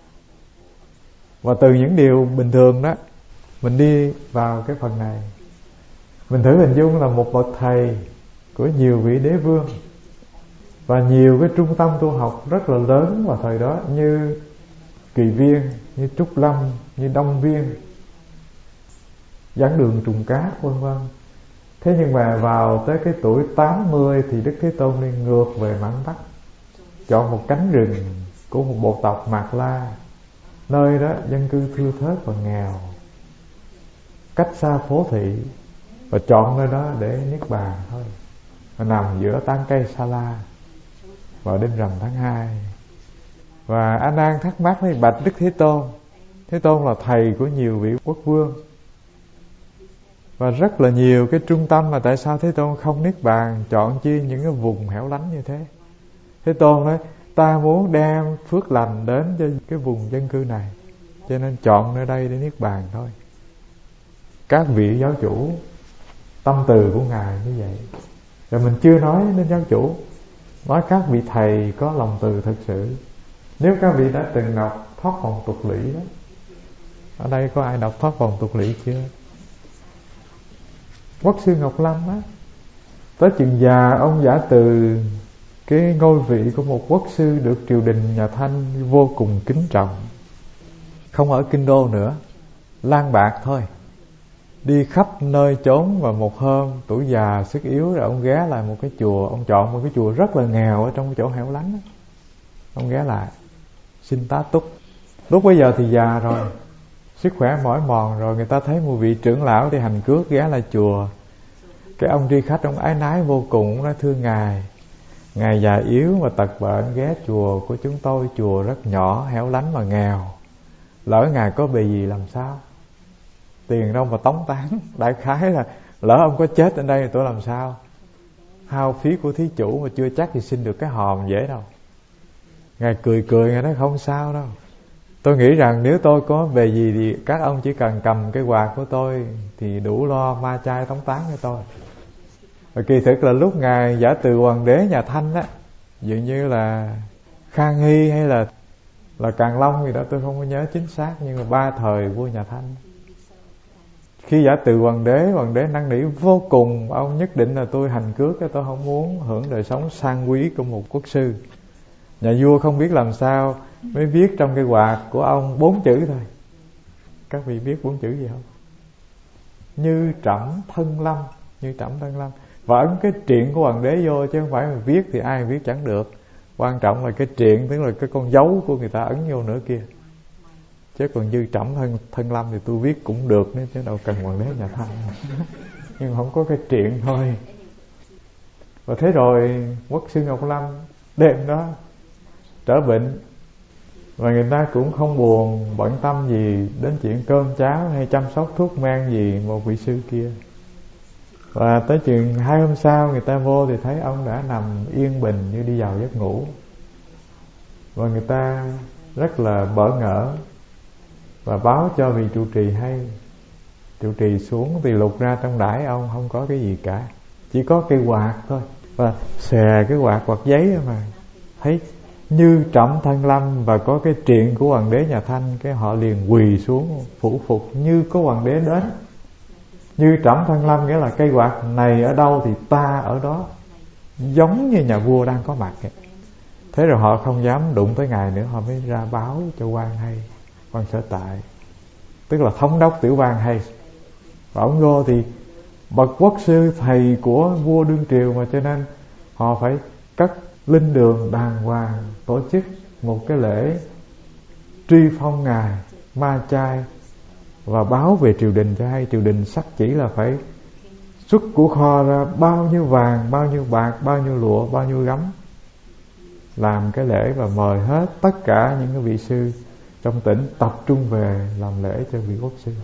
Và từ những điều bình thường đó, mình đi vào cái phần này, mình thử hình dung là một bậc thầy của nhiều vị đế vương và nhiều cái trung tâm tu học rất là lớn vào thời đó, như Kỳ Viên, như Trúc Lâm, như Đông Viên, Giảng Đường, Trùng Cát, vân vân. Thế nhưng mà vào tới cái tuổi 80 thì Đức Thế Tôn đi ngược về mạn Bắc, chọn một cánh rừng của một bộ tộc Mạt La, nơi đó dân cư thưa thớt và nghèo, cách xa phố thị, và chọn nơi đó để niết bàn thôi. Và nằm giữa tán cây sa la vào đêm rằm tháng 2. Và A Nan thắc mắc với bạch Đức Thế Tôn. Thế Tôn là thầy của nhiều vị quốc vương và rất là nhiều cái trung tâm, mà tại sao Thế Tôn không niết bàn, chọn chi những cái vùng hẻo lánh như thế? Thế Tôn nói ta muốn đem phước lành đến cho cái vùng dân cư này, cho nên chọn nơi đây để niết bàn thôi. Các vị giáo chủ, tâm từ của Ngài như vậy. Rồi mình chưa nói đến giáo chủ, nói các vị thầy có lòng từ thực sự. Nếu các vị đã từng đọc Thoát Vòng Tục Lũy đó, ở đây có ai đọc Thoát Vòng Tục Lũy chưa? Quốc sư Ngọc Lâm á, tới chừng già ông giả từ cái ngôi vị của một quốc sư, được triều đình nhà Thanh vô cùng kính trọng. Không ở kinh đô nữa, lang bạc thôi, đi khắp nơi chốn. Và một hôm tuổi già sức yếu rồi, ông ghé lại một cái chùa. Ông chọn một cái chùa rất là nghèo ở trong cái chỗ hẻo lánh đó. Ông ghé lại xin tá túc. Lúc bấy giờ thì già rồi, sức khỏe mỏi mòn rồi. Người ta thấy một vị trưởng lão đi hành cước ghé lại chùa. Cái ông đi khách, ông ái nái vô cùng, ông nói thưa ngài, ngài già yếu mà tật bệnh, ghé chùa của chúng tôi, chùa rất nhỏ, hẻo lánh mà nghèo, lỡ ngài có bề gì làm sao? Tiền đâu mà tống tán. Đại khái là lỡ ông có chết ở đây thì tôi làm sao? Hao phí của thí chủ mà chưa chắc thì xin được cái hòm dễ đâu. Ngài cười cười, ngài nói không sao đâu. Tôi nghĩ rằng nếu tôi có về gì thì các ông chỉ cần cầm cái quạt của tôi thì đủ lo ma chay tống tán cho tôi. Và kỳ thực là lúc ngài giả từ hoàng đế nhà Thanh á, dường như là Khang Hy hay là Càn Long gì đó, tôi không có nhớ chính xác, nhưng mà 3 thời vua nhà Thanh. Khi giả từ hoàng đế năn nỉ vô cùng, ông nhất định là tôi hành cước, tôi không muốn hưởng đời sống sang quý của một quốc sư. Nhà vua không biết làm sao mới viết trong cái quạt của ông 4 chữ thôi. Các vị biết 4 chữ gì không? Như trẫm thân lâm. Như trẫm thân lâm. Và ấn cái triện của hoàng đế vô, chứ không phải mà viết thì ai viết chẳng được. Quan trọng là cái triện, tức là cái con dấu của người ta ấn vô nữa kia. Chứ còn như trẫm thân lâm thì tôi viết cũng được nữa, chứ đâu cần hoàng đế nhà Thanh. Nhưng không có cái triện thôi. Và thế rồi quốc sư Ngọc Lâm đêm đó trở bệnh, và người ta cũng không buồn bận tâm gì đến chuyện cơm cháo hay chăm sóc thuốc men gì một vị sư kia. Và tới chừng 2 hôm sau người ta vô thì thấy ông đã nằm yên bình như đi vào giấc ngủ. Và người ta rất là bỡ ngỡ và báo cho vị trụ trì hay. Trụ trì xuống thì lục ra trong đãi ông không có cái gì cả, chỉ có cây quạt thôi. Và xè cái quạt giấy mà thấy như trẫm thân lâm và có cái triện của hoàng đế nhà Thanh, cái họ liền quỳ xuống phủ phục như có hoàng đế đến. Như trẫm thân lâm nghĩa là cây quạt này ở đâu thì ta ở đó, giống như nhà vua đang có mặt ấy. Thế rồi họ không dám đụng tới ngài nữa, họ mới ra báo cho quan hay, quan sở tại, tức là thống đốc tiểu quan hay. Và ông vô thì bậc quốc sư thầy của vua đương triều mà, cho nên họ phải cất linh đường đàng hoàng, tổ chức một cái lễ truy phong ngài ma chay và báo về triều đình cho hay. Triều đình sắc chỉ là phải xuất của kho ra bao nhiêu vàng, bao nhiêu bạc, bao nhiêu lụa, bao nhiêu gấm, làm cái lễ và mời hết tất cả những cái vị sư trong tỉnh tập trung về làm lễ cho vị quốc sư.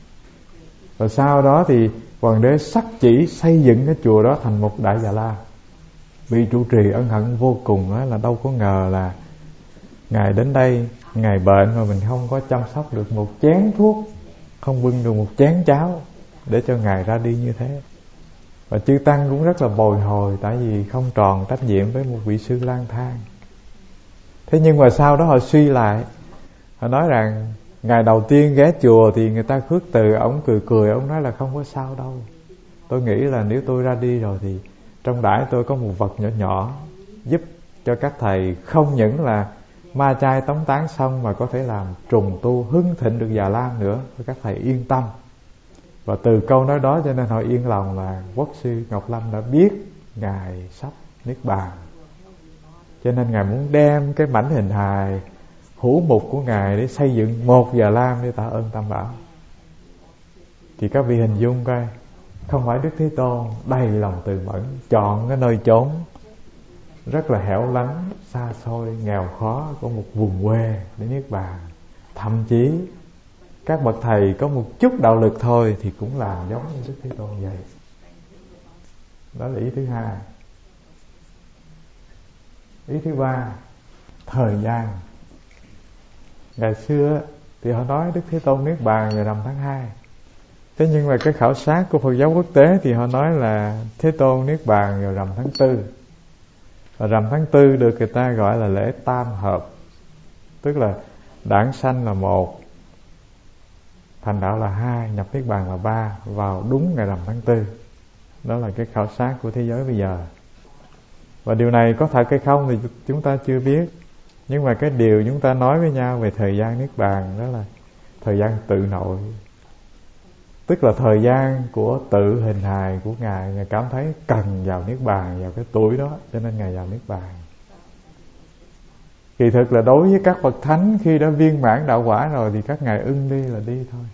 Và sau đó thì hoàng đế sắc chỉ xây dựng cái chùa đó thành một đại già la. Vị trụ trì ân hận vô cùng đó, là đâu có ngờ là ngài đến đây, ngài bệnh mà mình không có chăm sóc được một chén thuốc, không bưng được một chén cháo để cho ngài ra đi như thế. Và chư tăng cũng rất là bồi hồi, tại vì không tròn trách nhiệm với một vị sư lang thang. Thế nhưng mà sau đó họ suy lại, họ nói rằng ngày đầu tiên ghé chùa thì người ta khước từ, ổng cười cười, ổng nói là không có sao đâu. Tôi nghĩ là nếu tôi ra đi rồi thì trong đãi tôi có một vật nhỏ nhỏ giúp cho các thầy không những là ma chay tống tán xong mà có thể làm trùng tu hưng thịnh được Già Lam nữa, cho các thầy yên tâm. Và từ câu nói đó cho nên họ yên lòng là Quốc sư Ngọc Lâm đã biết Ngài sắp niết bàn, cho nên Ngài muốn đem cái mảnh hình hài hữu mục của Ngài để xây dựng một Già Lam để tạ ơn Tam Bảo. Thì các vị hình dung coi, không phải Đức Thế Tôn đầy lòng từ mẫn chọn cái nơi chốn rất là hẻo lánh, xa xôi, nghèo khó của một vùng quê để niết bàn. Thậm chí các bậc thầy có một chút đạo lực thôi thì cũng làm giống như Đức Thế Tôn vậy. Đó là ý thứ hai. Ý thứ ba, thời gian. Ngày xưa thì họ nói Đức Thế Tôn niết bàn vào rằm tháng 2. Thế nhưng mà cái khảo sát của Phật giáo quốc tế thì họ nói là Thế Tôn niết bàn vào rằm tháng 4. Và rằm tháng 4 được người ta gọi là lễ tam hợp, tức là đản sanh là 1, thành đạo là 2, nhập niết bàn là 3, vào đúng ngày rằm tháng 4. Đó là cái khảo sát của thế giới bây giờ. Và điều này có thật hay không thì chúng ta chưa biết. Nhưng mà cái điều chúng ta nói với nhau về thời gian niết bàn đó là thời gian tự nội, tức là thời gian của tự hình hài của Ngài. Ngài cảm thấy cần vào niết bàn vào cái tuổi đó, cho nên Ngài vào niết bàn. Kỳ thực là đối với các bậc thánh khi đã viên mãn đạo quả rồi thì các ngài ưng đi là đi thôi.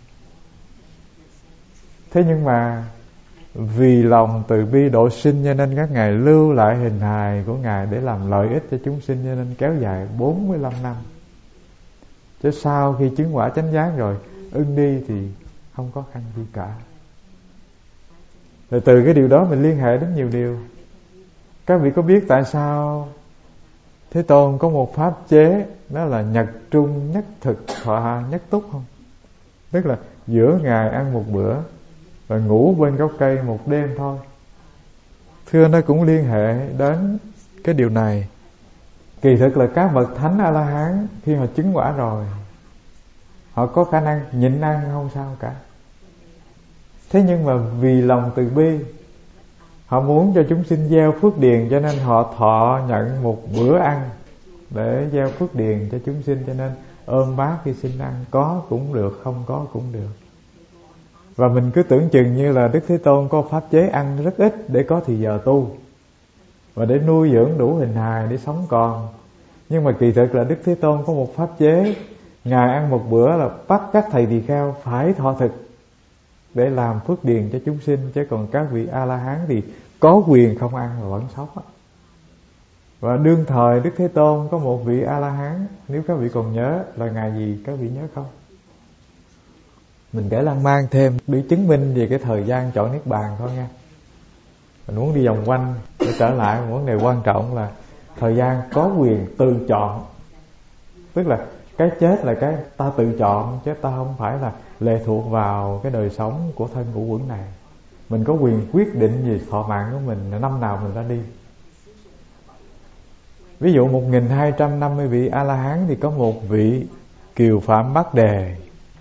Thế nhưng mà vì lòng từ bi độ sinh cho nên các ngài lưu lại hình hài của Ngài để làm lợi ích cho chúng sinh, cho nên kéo dài 45 năm. Chứ sau khi chứng quả chánh giác rồi ưng đi thì không có khăn gì cả. Rồi từ cái điều đó mình liên hệ đến nhiều điều. Các vị có biết tại sao Thế Tôn có một pháp chế, đó là nhật trung nhất thực thọ hạ nhất túc không? Tức là giữa ngày ăn một bữa và ngủ bên gốc cây một đêm thôi. Thưa, nó cũng liên hệ đến cái điều này. Kỳ thực là các bậc thánh A-la-hán khi họ chứng quả rồi, họ có khả năng nhịn ăn không sao cả. Thế nhưng mà vì lòng từ bi, họ muốn cho chúng sinh gieo phước điền, cho nên họ thọ nhận một bữa ăn để gieo phước điền cho chúng sinh. Cho nên ôm bát khi xin ăn, có cũng được, không có cũng được. Và mình cứ tưởng chừng như là Đức Thế Tôn có pháp chế ăn rất ít để có thì giờ tu và để nuôi dưỡng đủ hình hài để sống còn. Nhưng mà kỳ thực là Đức Thế Tôn có một pháp chế, Ngài ăn một bữa là bắt các thầy tỳ kheo phải thọ thực để làm phước điền cho chúng sinh. Chứ còn các vị A-la-hán thì có quyền không ăn mà vẫn sống. Và đương thời Đức Thế Tôn có một vị A-la-hán, nếu các vị còn nhớ là ngày gì, các vị nhớ không? Mình kể lan man thêm để chứng minh về cái thời gian chọn niết bàn thôi nha. Mình muốn đi vòng quanh để trở lại một vấn đề quan trọng là thời gian có quyền tự chọn. Tức là cái chết là cái ta tự chọn, chứ ta không phải là lệ thuộc vào cái đời sống của thân ngũ uẩn này. Mình có quyền quyết định về thọ mạng của mình, năm nào mình ra đi. Ví dụ 1250 vị A-la-hán thì có một vị Kiều Phạm Bát Đề.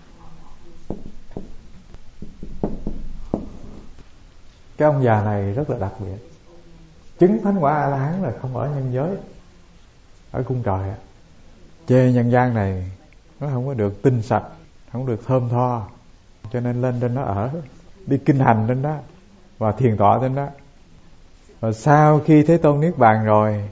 Cái ông già này rất là đặc biệt. Chứng thánh quả A-la-hán là không ở nhân giới, ở cung trời. Chê nhân gian này nó không có được tinh sạch, không được thơm tho, cho nên lên trên đó ở, đi kinh hành trên đó và thiền tọa trên đó. Và sau khi Thế Tôn niết bàn rồi,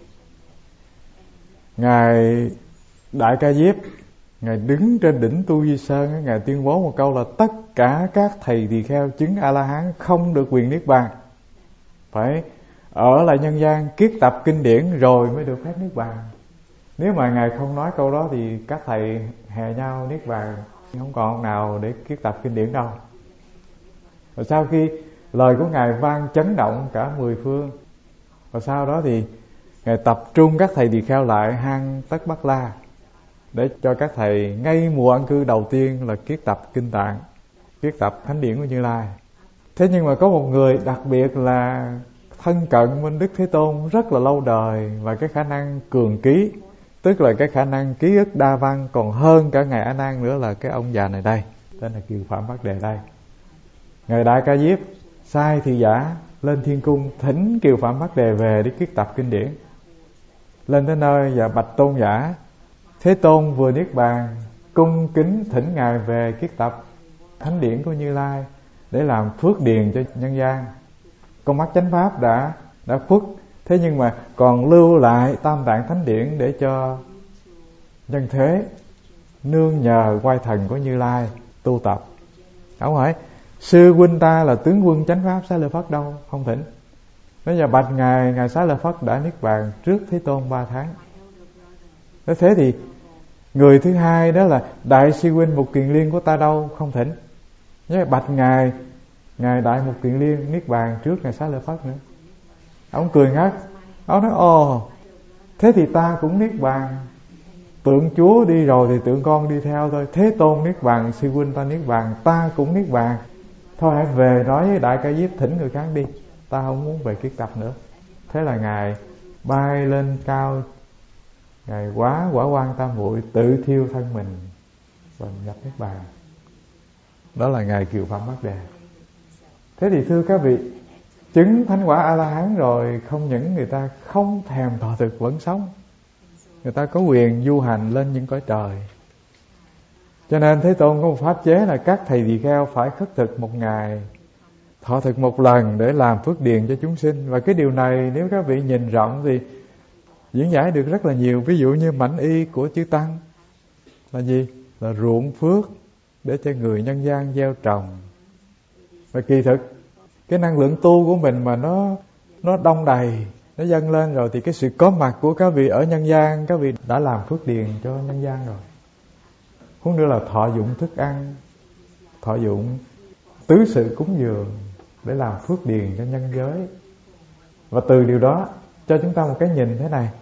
Ngài Đại Ca Diếp, Ngài đứng trên đỉnh Tu Di Sơn, Ngài tuyên bố một câu là tất cả các thầy tỳ kheo chứng A-la-hán không được quyền niết bàn, phải ở lại nhân gian kiết tập kinh điển rồi mới được phép niết bàn. Nếu mà Ngài không nói câu đó thì các thầy hè nhau niết bàn, không còn nào để kiết tập kinh điển đâu. Và sau khi lời của Ngài vang chấn động cả 10 phương, và sau đó thì Ngài tập trung các thầy tỳ kheo lại hang Tất Bắc La để cho các thầy ngay mùa an cư đầu tiên là kiết tập kinh tạng, kiết tập thánh điển của Như Lai. Thế nhưng mà có một người đặc biệt là thân cận bên Đức Thế Tôn rất là lâu đời, và cái khả năng cường ký, tức là cái khả năng ký ức đa văn còn hơn cả Ngài A Nan nữa, là cái ông già này đây, tên là Kiều Phạm Bát Đề đây. Ngài Đại Ca Diếp sai thị giả lên thiên cung thỉnh Kiều Phạm Bát Đề về để kiết tập kinh điển. Lên tới nơi và bạch tôn giả. Thế Tôn vừa niết bàn, cung kính thỉnh ngài về kiết tập thánh điển của Như Lai để làm phước điền cho nhân gian. Con mắt chánh pháp đã khuất, thế nhưng mà còn lưu lại Tam Tạng thánh điển để cho nhân thế nương nhờ oai thần của Như Lai tu tập. Không hỏi sư huynh ta là tướng quân chánh pháp Xá Lợi Phất đâu, không thỉnh. Nói giờ bạch ngài Xá Lợi Phất đã niết bàn trước Thế Tôn 3 tháng. Nói thế thì người thứ hai đó là đại sư huynh Mục Kiền Liên của ta đâu, không thỉnh. Nói bạch ngài đại Mục Kiền Liên niết bàn trước ngài Xá Lợi Phất nữa. Ông cười ngất. Ông nói ồ, thế thì ta cũng niết bàn. Tượng Chúa đi rồi thì tượng con đi theo thôi. Thế Tôn niết bàn, sư huynh ta niết bàn, ta cũng niết bàn. Thôi hãy về nói với Đại Ca Diếp thỉnh người khác đi, ta không muốn về kiết tập nữa. Thế là ngài bay lên cao, ngài hóa quả quan tam muội, tự thiêu thân mình và nhập niết bàn. Đó là ngài Kiều Phạm Bát Đề. Thế thì thưa các vị, chứng thánh quả A La Hán rồi, không những người ta không thèm thọ thực vẫn sống, người ta có quyền du hành lên những cõi trời. Cho nên Thế Tôn có một pháp chế là các thầy tỳ kheo phải khất thực một ngày, thọ thực một lần để làm phước điền cho chúng sinh. Và cái điều này nếu các vị nhìn rộng thì diễn giải được rất là nhiều. Ví dụ như mảnh y của chư Tăng là gì? Là ruộng phước để cho người nhân gian gieo trồng. Và kỳ thực cái năng lượng tu của mình mà nó đông đầy, nó dâng lên rồi thì cái sự có mặt của các vị ở nhân gian, các vị đã làm phước điền cho nhân gian rồi. Huống nữa là thọ dụng thức ăn, thọ dụng tứ sự cúng dường để làm phước điền cho nhân giới. Và từ điều đó cho chúng ta một cái nhìn thế này.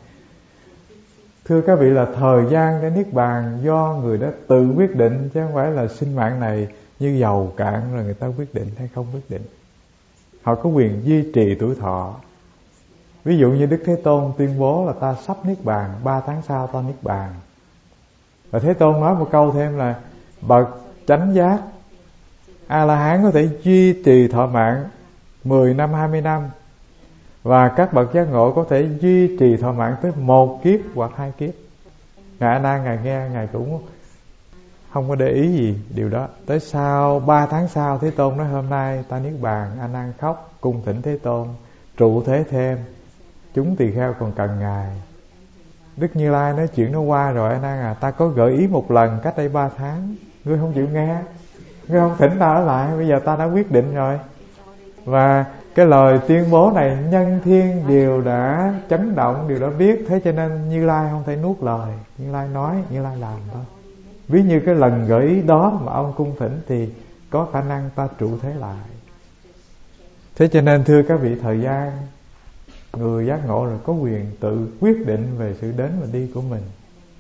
Thưa các vị, là thời gian để niết bàn do người đó tự quyết định, chứ không phải là sinh mạng này như dầu cạn rồi người ta quyết định hay không quyết định. Họ có quyền duy trì tuổi thọ. Ví dụ như Đức Thế Tôn tuyên bố là ta sắp niết bàn, 3 tháng sau ta niết bàn. Và Thế Tôn nói một câu thêm là bậc chánh giác A La Hán có thể duy trì thọ mạng 10 năm 20 năm, và các bậc giác ngộ có thể duy trì thọ mạng tới 1 kiếp hoặc 2 kiếp. Ngài A Nan ngài nghe, ngài cũng không có để ý gì điều đó. Tới sau 3 tháng sau, Thế Tôn nói hôm nay ta niết bàn. A Nan khóc cung thỉnh Thế Tôn trụ thế thêm, chúng tỳ kheo còn cần ngài. Đức Như Lai nói chuyện nó qua rồi, A Nan à, ta có gợi ý một lần cách đây 3 tháng, ngươi không chịu nghe, ngươi không thỉnh ta ở lại, bây giờ ta đã quyết định rồi. Và cái lời tuyên bố này nhân thiên đều đã chấn động, đều đã biết. Thế cho nên Như Lai không thể nuốt lời. Như Lai nói, Như Lai làm thôi. Ví như cái lần gợi ý đó mà ông cung thỉnh thì có khả năng ta trụ thế lại. Thế cho nên thưa các vị, thời gian người giác ngộ rồi có quyền tự quyết định về sự đến và đi của mình.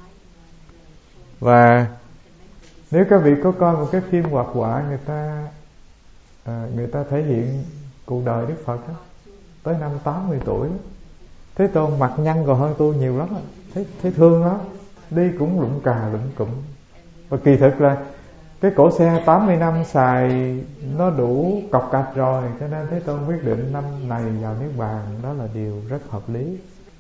Và nếu các vị có coi một cái phim hoạt họa, người ta thể hiện cuộc đời Đức Phật đó, tới năm 80 tuổi, Thế Tôn mặt nhăn còn hơn tôi nhiều lắm, thấy thương lắm, đi cũng lụng cà lụng cụm. Và kỳ thực là cái cỗ xe 80 năm xài nó đủ cọc cạch rồi, cho nên Thế Tôn quyết định năm này vào niết bàn. Đó là điều rất hợp lý.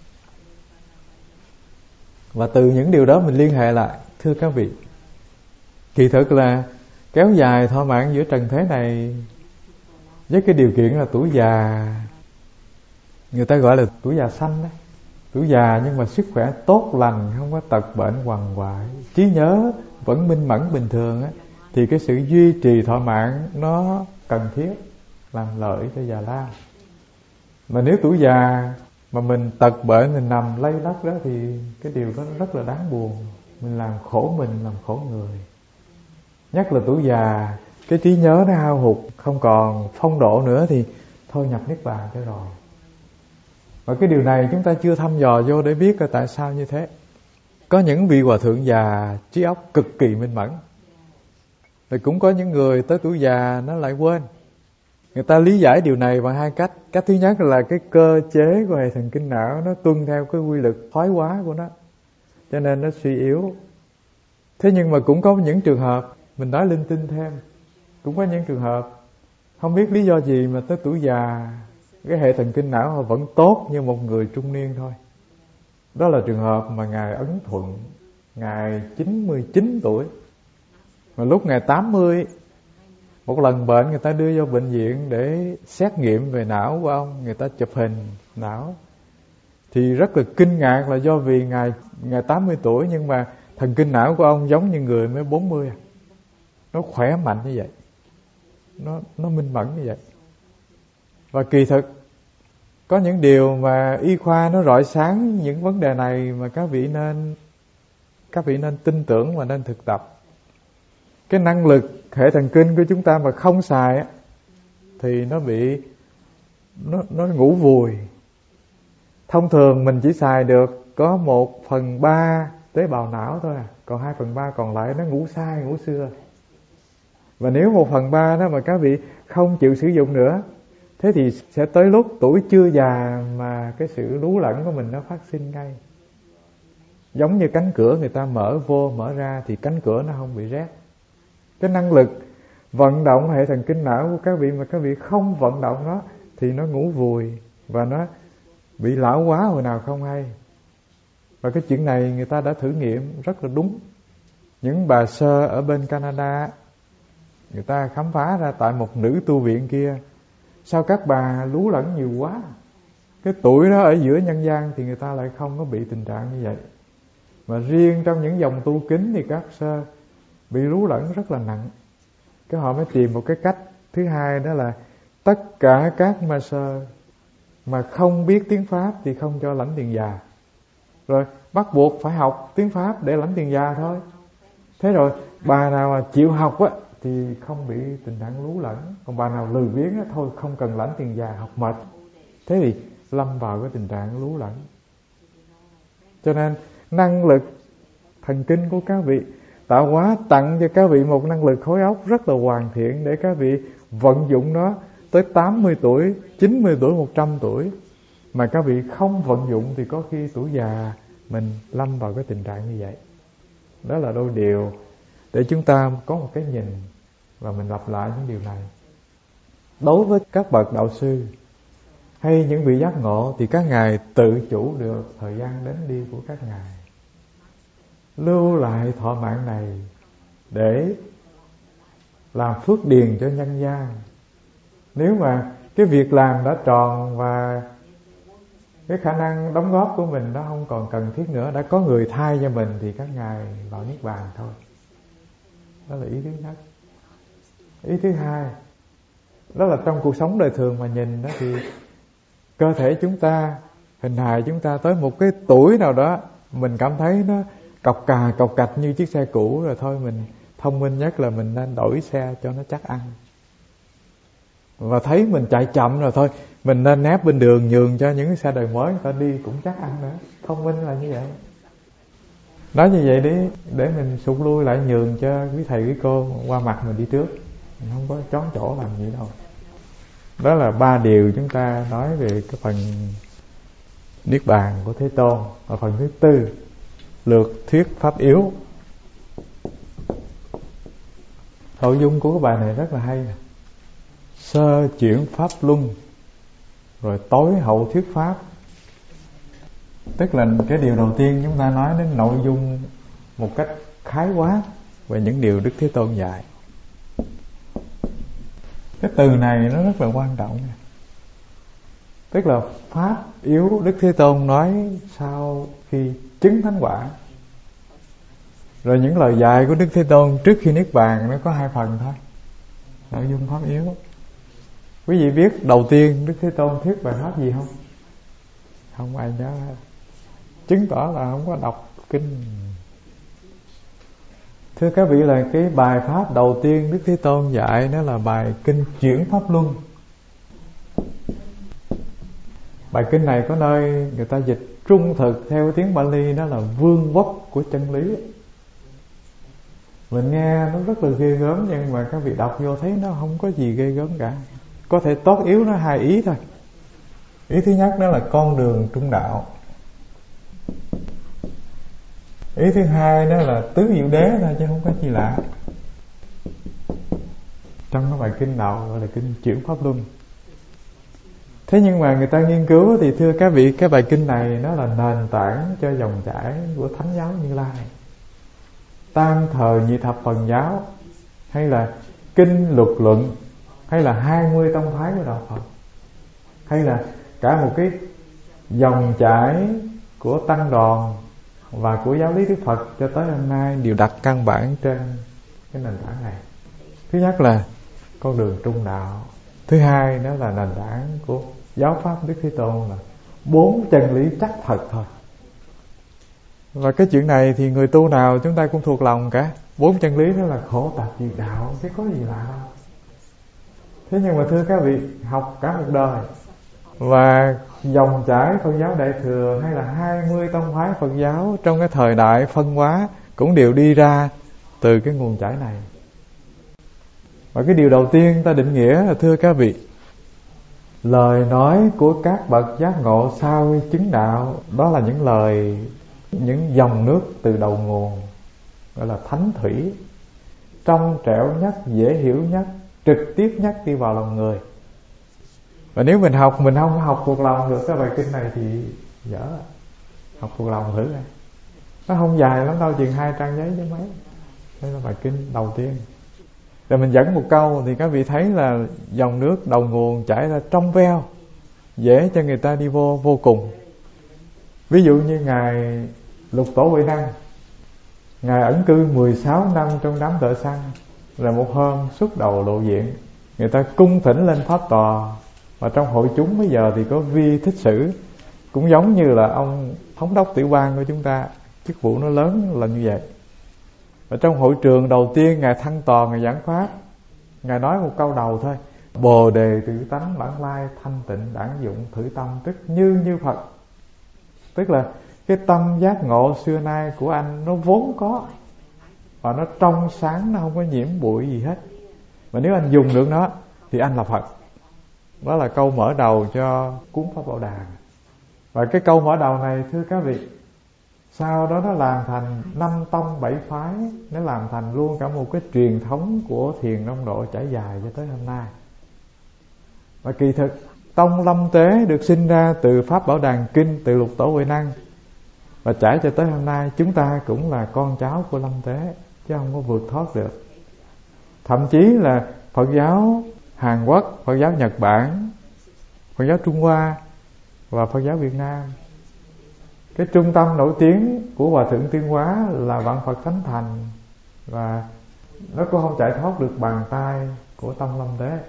Và từ những điều đó mình liên hệ lại, thưa các vị, kỳ thực là kéo dài thọ mạng giữa trần thế này với cái điều kiện là tuổi già, người ta gọi là tuổi già xanh đó, tuổi già nhưng mà sức khỏe tốt lành, không có tật bệnh quằn quại, trí nhớ vẫn minh mẫn bình thường á, thì cái sự duy trì thọ mạng nó cần thiết, làm lợi cho già lam. Mà nếu tuổi già mà mình tật bệnh, mình nằm lay lắt đó, thì cái điều đó rất là đáng buồn. Mình làm khổ mình, làm khổ người. Nhất là tuổi già, cái trí nhớ nó hao hụt, không còn phong độ nữa thì thôi nhập niết bàn cho rồi. Và cái điều này chúng ta chưa thăm dò vô để biết là tại sao như thế. Có những vị hòa thượng già trí óc cực kỳ minh mẫn, rồi cũng có những người tới tuổi già nó lại quên. Người ta lý giải điều này bằng 2 cách. Cách thứ nhất là cái cơ chế của hệ thần kinh não nó tuân theo cái quy luật thoái hóa của nó, cho nên nó suy yếu. Thế nhưng mà cũng có những trường hợp, mình nói linh tinh thêm, cũng có những trường hợp không biết lý do gì mà tới tuổi già cái hệ thần kinh não họ vẫn tốt như một người trung niên thôi. Đó là trường hợp mà Ngài Ấn Thuận, Ngài 99 tuổi. Mà lúc Ngài 80, một lần bệnh người ta đưa vô bệnh viện để xét nghiệm về não của ông, người ta chụp hình não. Thì rất là kinh ngạc là do vì Ngài 80 tuổi nhưng mà thần kinh não của ông giống như người mới 40. Nó khỏe mạnh như vậy, nó minh mẫn như vậy. Và kỳ thực có những điều mà y khoa nó rọi sáng những vấn đề này mà các vị nên tin tưởng và nên thực tập. Cái năng lực hệ thần kinh của chúng ta mà không xài á, thì nó ngủ vùi. Thông thường mình chỉ xài được có 1/3 tế bào não thôi à, còn 2/3 còn lại nó ngủ sai, ngủ xưa. Và nếu 1/3 đó mà các vị không chịu sử dụng nữa, thế thì sẽ tới lúc tuổi chưa già mà cái sự lú lẫn của mình nó phát sinh ngay. Giống như cánh cửa người ta mở vô mở ra thì cánh cửa nó không bị rét. Cái năng lực vận động hệ thần kinh não của các vị mà các vị không vận động nó thì nó ngủ vùi và nó bị lão hóa hồi nào không hay. Và cái chuyện này người ta đã thử nghiệm rất là đúng. Những bà sơ ở bên Canada, người ta khám phá ra tại một nữ tu viện kia, sao các bà lú lẫn nhiều quá. Cái tuổi đó ở giữa nhân gian thì người ta lại không có bị tình trạng như vậy. Mà riêng trong những dòng tu kính thì các sơ bị lú lẫn rất là nặng. Cái họ mới tìm một cái cách thứ hai, đó là tất cả các ma sơ mà không biết tiếng Pháp thì không cho lãnh tiền già. Rồi bắt buộc phải học tiếng Pháp để lãnh tiền già thôi. Thế rồi bà nào mà chịu học á thì không bị tình trạng lú lẫn. Còn bà nào lười biếng á, thôi không cần lãnh tiền già, học mệt. Thế thì lâm vào cái tình trạng lú lẫn. Cho nên năng lực thần kinh của các vị, tạo hóa tặng cho các vị một năng lực khối óc rất là hoàn thiện để các vị vận dụng nó tới 80 tuổi, 90 tuổi, 100 tuổi. Mà các vị không vận dụng thì có khi tuổi già mình lâm vào cái tình trạng như vậy. Đó là đôi điều để chúng ta có một cái nhìn và mình lặp lại những điều này. Đối với các bậc đạo sư hay những vị giác ngộ thì các ngài tự chủ được thời gian đến đi của các ngài. Lưu lại thọ mạng này để làm phước điền cho nhân gian. Nếu mà cái việc làm đã tròn và cái khả năng đóng góp của mình nó không còn cần thiết nữa, đã có người thay cho mình thì các ngài vào niết bàn thôi. Đó là ý thứ nhất. Ý thứ hai, đó là trong cuộc sống đời thường mà nhìn đó thì cơ thể chúng ta, hình hài chúng ta tới một cái tuổi nào đó mình cảm thấy nó cọc cạch như chiếc xe cũ rồi, thôi mình thông minh nhất là mình nên đổi xe cho nó chắc ăn. Và thấy mình chạy chậm rồi, thôi mình nên nép bên đường nhường cho những cái xe đời mới người ta đi cũng chắc ăn nữa. Thông minh là như vậy. Nói như vậy để mình sụt lui lại nhường cho quý thầy quý cô qua mặt mình đi trước. Mình không có trón chỗ làm gì đâu. Đó là 3 điều chúng ta nói về cái phần niết bàn của Thế Tôn. Và phần thứ tư, lược thuyết pháp yếu. Nội dung của cái bài này rất là hay nè. Sơ chuyển pháp luân, rồi tối hậu thuyết pháp. Tức là cái điều đầu tiên chúng ta nói đến nội dung một cách khái quát về những điều Đức Thế Tôn dạy. Cái từ này nó rất là quan trọng. Tức là pháp yếu, Đức Thế Tôn nói sau khi chứng thánh quả. Rồi những lời dạy của Đức Thế Tôn trước khi niết bàn nó có 2 phần thôi. Nội dung pháp yếu. Quý vị biết đầu tiên Đức Thế Tôn thuyết bài pháp gì không? Không ai nhớ. Chứng tỏ là không có đọc kinh. Thưa các vị, là cái bài pháp đầu tiên Đức Thế Tôn dạy nó là bài kinh chuyển pháp luân. Bài kinh này có nơi người ta dịch trung thực theo tiếng Pali, đó là vương vốc của chân lý. Mình nghe nó rất là ghê gớm, nhưng mà các vị đọc vô thấy nó không có gì ghê gớm cả. Có thể tốt yếu nó 2 ý thôi. Ý thứ nhất đó là con đường trung đạo. Ý thứ hai đó là tứ diệu đế thôi chứ không có gì lạ. Trong cái bài kinh đầu gọi là kinh chuyển pháp luân. Thế nhưng mà người ta nghiên cứu thì thưa các vị, cái bài kinh này nó là nền tảng cho dòng chảy của Thánh giáo Như Lai. Tam thờ nhị thập Phần giáo, hay là kinh luật luận, hay là 20 tông phái của đạo Phật, hay là cả một cái dòng chảy của tăng đoàn và của giáo lý Đức Phật cho tới hôm nay đều đặt căn bản trên cái nền tảng này. Thứ nhất là con đường trung đạo. Thứ hai đó là nền tảng của giáo pháp Đức Thế Tôn là 4 chân lý chắc thật thôi. Và cái chuyện này thì người tu nào chúng ta cũng thuộc lòng cả. 4 chân lý đó là khổ tập diệt đạo, chứ có gì lạ đâu. Thế nhưng mà thưa các vị, học cả một đời và dòng chảy Phật giáo Đại Thừa hay là 20 tông phái Phật giáo trong cái thời đại phân hóa cũng đều đi ra từ cái nguồn chảy này. Và cái điều đầu tiên ta định nghĩa là thưa các vị, lời nói của các bậc giác ngộ sau chứng đạo, đó là những lời, những dòng nước từ đầu nguồn, gọi là thánh thủy, trong trẻo nhất, dễ hiểu nhất, trực tiếp nhất đi vào lòng người. Và nếu mình học, mình không học thuộc lòng được cái bài kinh này thì dở. Học thuộc lòng thử này, nó không dài lắm đâu, chừng 2 trang giấy chứ mấy. Đây là bài kinh đầu tiên. Rồi mình dẫn một câu thì các vị thấy là dòng nước đầu nguồn chảy ra trong veo, dễ cho người ta đi vô vô cùng. Ví dụ như Ngài Lục Tổ Huệ Năng, Ngài ẩn cư 16 năm trong đám thợ săn, là một hôm xuất đầu lộ diện, người ta cung thỉnh lên pháp tòa. Và trong hội chúng bây giờ thì có Vi Thích Sử, cũng giống như là ông thống đốc tiểu bang của chúng ta, chức vụ nó lớn là như vậy. Và trong hội trường đầu tiên Ngài thăng tòa, Ngài giảng pháp, Ngài nói một câu đầu thôi: Bồ đề tự tánh bản lai thanh tịnh đẳng dụng thử tâm tức như Phật. Tức là cái tâm giác ngộ xưa nay của anh nó vốn có, và nó trong sáng, nó không có nhiễm bụi gì hết. Mà nếu anh dùng được nó thì anh là Phật. Đó là câu mở đầu cho cuốn Pháp Bảo Đà. Và cái câu mở đầu này thưa các vị, sau đó nó làm thành 5 tông 7 phái, nó làm thành luôn cả một cái truyền thống của thiền đông độ trải dài cho tới hôm nay. Và kỳ thực tông Lâm Tế được sinh ra từ Pháp Bảo Đàn Kinh, từ Lục Tổ Huệ Năng, và trải cho tới hôm nay chúng ta cũng là con cháu của Lâm Tế, chứ không có vượt thoát được. Thậm chí là Phật giáo Hàn Quốc, Phật giáo Nhật Bản, Phật giáo Trung Hoa và Phật giáo Việt Nam, cái trung tâm nổi tiếng của Hòa Thượng Tuyên Hóa là Vạn Phật Thánh Thành, và nó cũng không chạy thoát được bàn tay của tông Lâm Tế.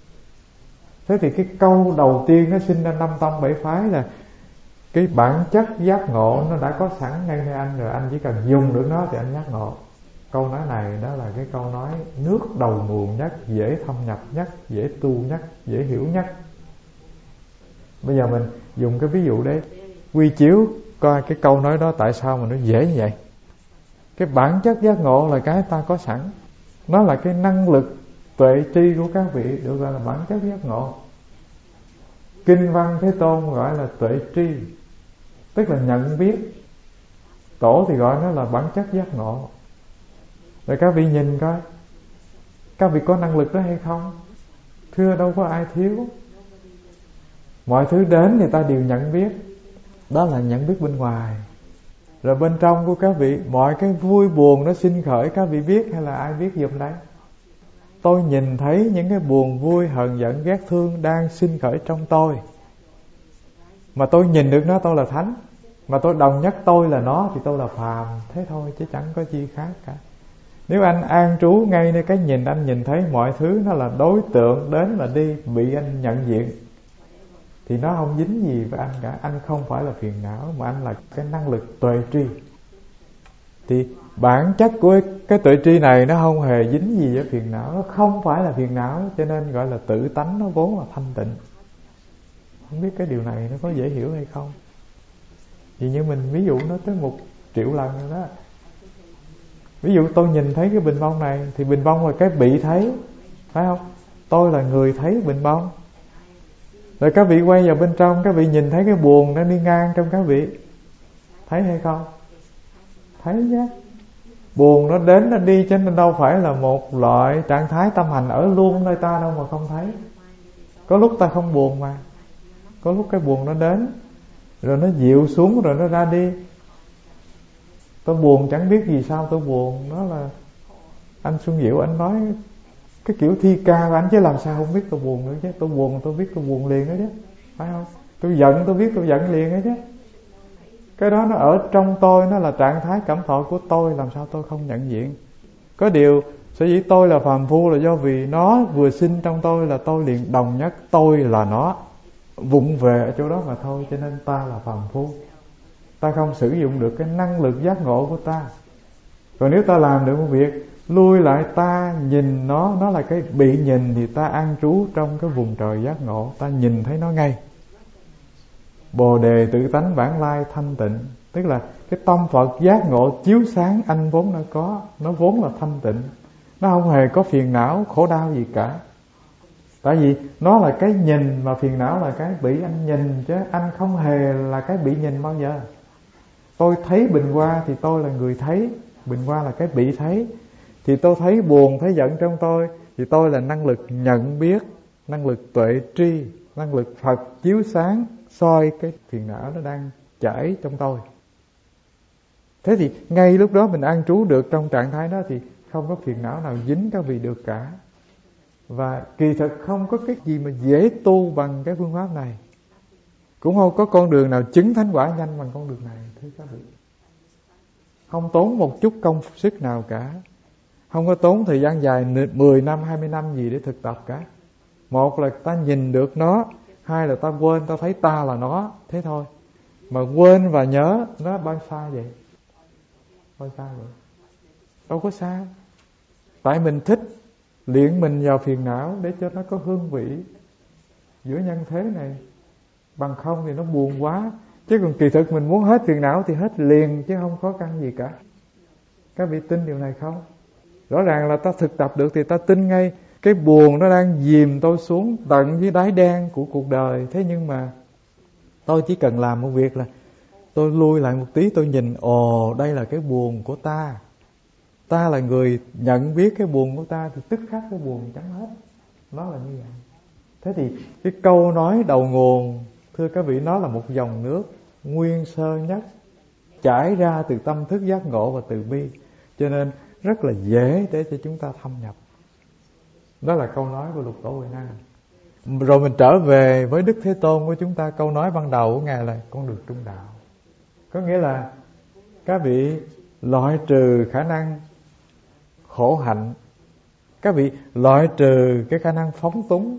Thế thì cái câu đầu tiên nó sinh ra 5 tông 7 phái là cái bản chất giác ngộ nó đã có sẵn ngay nơi anh rồi, anh chỉ cần dùng được nó thì anh giác ngộ. Câu nói này đó là cái câu nói nước đầu nguồn nhất, dễ thâm nhập nhất, dễ tu nhất, dễ hiểu nhất. Bây giờ mình dùng cái ví dụ đấy quy chiếu coi cái câu nói đó tại sao mà nó dễ như vậy. Cái bản chất giác ngộ là cái ta có sẵn, nó là cái năng lực tuệ tri của các vị, được gọi là bản chất giác ngộ. Kinh văn Thế Tôn gọi là tuệ tri, tức là nhận biết. Tổ thì gọi nó là bản chất giác ngộ. Rồi các vị nhìn coi, các vị có năng lực đó hay không? Thưa đâu có ai thiếu. Mọi thứ đến thì ta đều nhận biết, đó là nhận biết bên ngoài. Rồi bên trong của các vị, mọi cái vui buồn nó sinh khởi, các vị biết hay là ai biết giùm đấy? Tôi nhìn thấy những cái buồn vui, hờn giận, ghét thương đang sinh khởi trong tôi, mà tôi nhìn được nó, tôi là thánh. Mà tôi đồng nhất tôi là nó thì tôi là phàm. Thế thôi chứ chẳng có chi khác cả. Nếu anh an trú ngay nơi cái nhìn, anh nhìn thấy mọi thứ nó là đối tượng đến và đi, bị anh nhận diện, thì nó không dính gì với anh cả. Anh không phải là phiền não, mà anh là cái năng lực tuệ tri. Thì bản chất của cái tuệ tri này nó không hề dính gì với phiền não, nó không phải là phiền não, cho nên gọi là tự tánh, nó vốn là thanh tịnh. Không biết cái điều này nó có dễ hiểu hay không? Vì như mình ví dụ nó tới 1 triệu lần rồi đó. Ví dụ tôi nhìn thấy cái bình bông này, thì bình bông là cái bị thấy, phải không? Tôi là người thấy bình bông. Rồi các vị quay vào bên trong, các vị nhìn thấy cái buồn nó đi ngang trong các vị, thấy hay không? Thấy nhé. Buồn nó đến nó đi, cho nên đâu phải là một loại trạng thái tâm hành ở luôn nơi ta đâu mà không thấy. Có lúc ta không buồn mà. Có lúc cái buồn nó đến, rồi nó dịu xuống, rồi nó ra đi. Tôi buồn chẳng biết vì sao tôi buồn. Đó là anh Xuân Diệu anh nói cái kiểu thi ca của anh, chứ làm sao không biết tôi buồn nữa chứ. Tôi buồn tôi biết tôi buồn liền đó chứ, phải không? Tôi giận tôi biết tôi giận liền đó chứ. Cái đó nó ở trong tôi, nó là trạng thái cảm thọ của tôi, làm sao tôi không nhận diện. Có điều sở dĩ tôi là phàm phu là do vì nó vừa sinh trong tôi là tôi liền đồng nhất tôi là nó, vụng về ở chỗ đó mà thôi. Cho nên ta là phàm phu, ta không sử dụng được cái năng lực giác ngộ của ta. Còn nếu ta làm được một việc lui lại ta nhìn nó là cái bị nhìn, thì ta an trú trong cái vùng trời giác ngộ, ta nhìn thấy nó ngay. Bồ đề tự tánh bản lai thanh tịnh, tức là cái tâm Phật giác ngộ chiếu sáng anh vốn đã có, nó vốn là thanh tịnh, nó không hề có phiền não khổ đau gì cả. Tại vì nó là cái nhìn, mà phiền não là cái bị anh nhìn, chứ anh không hề là cái bị nhìn bao giờ. Tôi thấy bình hoa thì tôi là người thấy, bình hoa là cái bị thấy. Thì tôi thấy buồn, thấy giận trong tôi, thì tôi là năng lực nhận biết, năng lực tuệ tri, năng lực Phật chiếu sáng soi cái phiền não nó đang chảy trong tôi. Thế thì ngay lúc đó mình an trú được trong trạng thái đó, thì không có phiền não nào dính các vị được cả. Và kỳ thực không có cái gì mà dễ tu bằng cái phương pháp này, cũng không có con đường nào chứng thánh quả nhanh bằng con đường này, thưa các vị. Không tốn một chút công sức nào cả, không có tốn thời gian dài 10 năm, 20 năm gì để thực tập cả. Một là ta nhìn được nó, hai là ta quên, ta thấy ta là nó, thế thôi. Mà quên và nhớ nó bao xa vậy? Bao xa vậy? Đâu có xa. Tại mình thích luyện mình vào phiền não để cho nó có hương vị giữa nhân thế này. Bằng không thì nó buồn quá. Chứ còn kỳ thực mình muốn hết phiền não thì hết liền, chứ không khó khăn gì cả. Các vị tin điều này không? Rõ ràng là ta thực tập được thì ta tin ngay cái buồn nó đang dìm tôi xuống tận dưới đáy đen của cuộc đời. Thế nhưng mà tôi chỉ cần làm một việc là tôi lui lại một tí, tôi nhìn, ồ đây là cái buồn của ta. Ta là người nhận biết cái buồn của ta, thì tức khắc cái buồn chấm hết. Nó là như vậy. Thế thì cái câu nói đầu nguồn, thưa các vị, nó là một dòng nước nguyên sơ nhất, chảy ra từ tâm thức giác ngộ và từ bi, cho nên rất là dễ để cho chúng ta thâm nhập. Đó là câu nói của Lục Tổ Huệ Năng. Rồi mình trở về với Đức Thế Tôn của chúng ta. Câu nói ban đầu của Ngài là con đường trung đạo. Có nghĩa là các vị loại trừ khả năng khổ hạnh, các vị loại trừ cái khả năng phóng túng,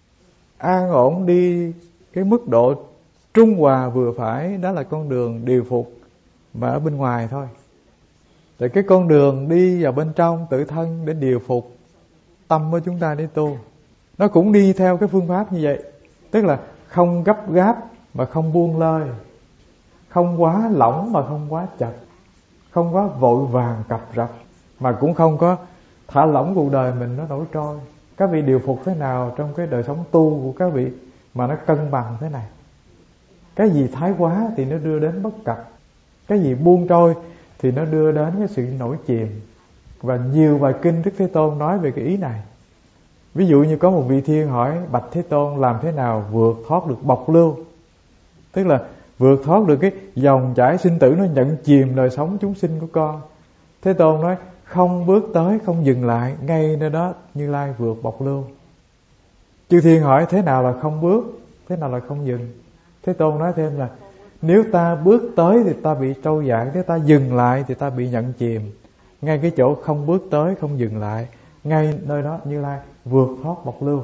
an ổn đi cái mức độ trung hòa vừa phải. Đó là con đường điều phục mà ở bên ngoài thôi. Tại cái con đường đi vào bên trong tự thân để điều phục tâm của chúng ta để tu, nó cũng đi theo cái phương pháp như vậy. Tức là không gấp gáp mà không buông lơi, không quá lỏng mà không quá chặt, không quá vội vàng cập rập, mà cũng không có thả lỏng cuộc đời mình nó nổi trôi. Các vị điều phục thế nào trong cái đời sống tu của các vị mà nó cân bằng thế này? Cái gì thái quá thì nó đưa đến bất cập, cái gì buông trôi thì nó đưa đến cái sự nổi chìm. Và nhiều bài kinh Đức Thế Tôn nói về cái ý này. Ví dụ như có một vị thiên hỏi bạch Thế Tôn làm thế nào vượt thoát được bộc lưu, tức là vượt thoát được cái dòng chảy sinh tử nó nhận chìm đời sống chúng sinh của con. Thế Tôn nói không bước tới, không dừng lại, ngay nơi đó Như Lai vượt bộc lưu. Chư thiên hỏi thế nào là không bước, thế nào là không dừng? Thế Tôn nói thêm là nếu ta bước tới thì ta bị trôi dạt, nếu ta dừng lại thì ta bị nhận chìm. Ngay cái chỗ không bước tới, không dừng lại, ngay nơi đó Như Lai vượt thoát bộc lưu.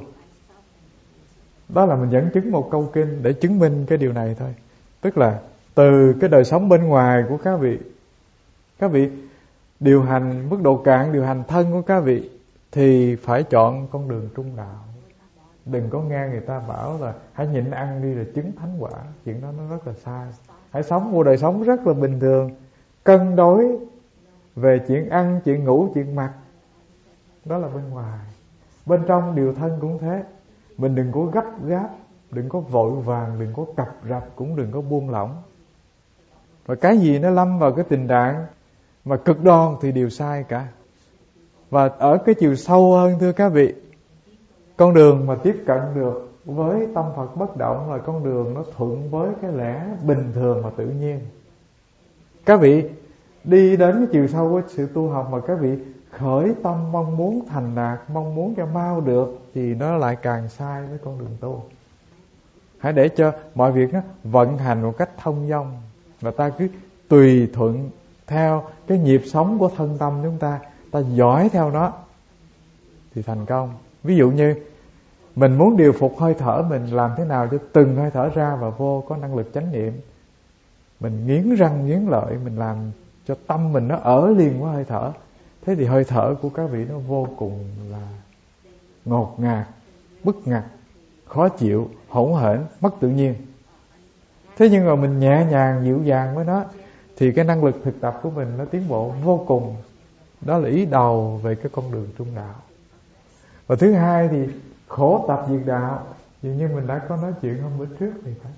Đó là mình dẫn chứng một câu kinh để chứng minh cái điều này thôi. Tức là từ cái đời sống bên ngoài của các vị điều hành mức độ cạn, điều hành thân của các vị thì phải chọn con đường trung đạo. Đừng có nghe người ta bảo là hãy nhịn ăn đi rồi chứng thánh quả. Chuyện đó nó rất là sai. Hãy sống một đời sống rất là bình thường, cân đối về chuyện ăn, chuyện ngủ, chuyện mặc. Đó là bên ngoài. Bên trong điều thân cũng thế. Mình đừng có gấp gáp, đừng có vội vàng, đừng có cập rập, cũng đừng có buông lỏng. Và cái gì nó lâm vào cái tình trạng mà cực đoan thì đều sai cả. Và ở cái chiều sâu hơn, thưa các vị, con đường mà tiếp cận được với tâm Phật bất động là con đường nó thuận với cái lẽ bình thường và tự nhiên. Các vị đi đến cái chiều sâu của sự tu học mà các vị khởi tâm mong muốn thành đạt, mong muốn cho mau được, thì nó lại càng sai với con đường tu. Hãy để cho mọi việc nó vận hành một cách thông dong, và ta cứ tùy thuận theo cái nhịp sống của thân tâm chúng ta, ta dõi theo nó thì thành công. Ví dụ như mình muốn điều phục hơi thở mình, làm thế nào cho từng hơi thở ra và vô có năng lực chánh niệm. Mình nghiến răng nghiến lợi, mình làm cho tâm mình nó ở liền với hơi thở. Thế thì hơi thở của các vị nó vô cùng là ngột ngạt, bức ngặt, khó chịu, hỗn hển, mất tự nhiên. Thế nhưng mà mình nhẹ nhàng, dịu dàng với nó, thì cái năng lực thực tập của mình nó tiến bộ vô cùng. Đó là ý đầu về cái con đường trung đạo. Và thứ hai thì khổ tập diệt đạo. Dường như mình đã có nói chuyện hôm bữa trước thì phải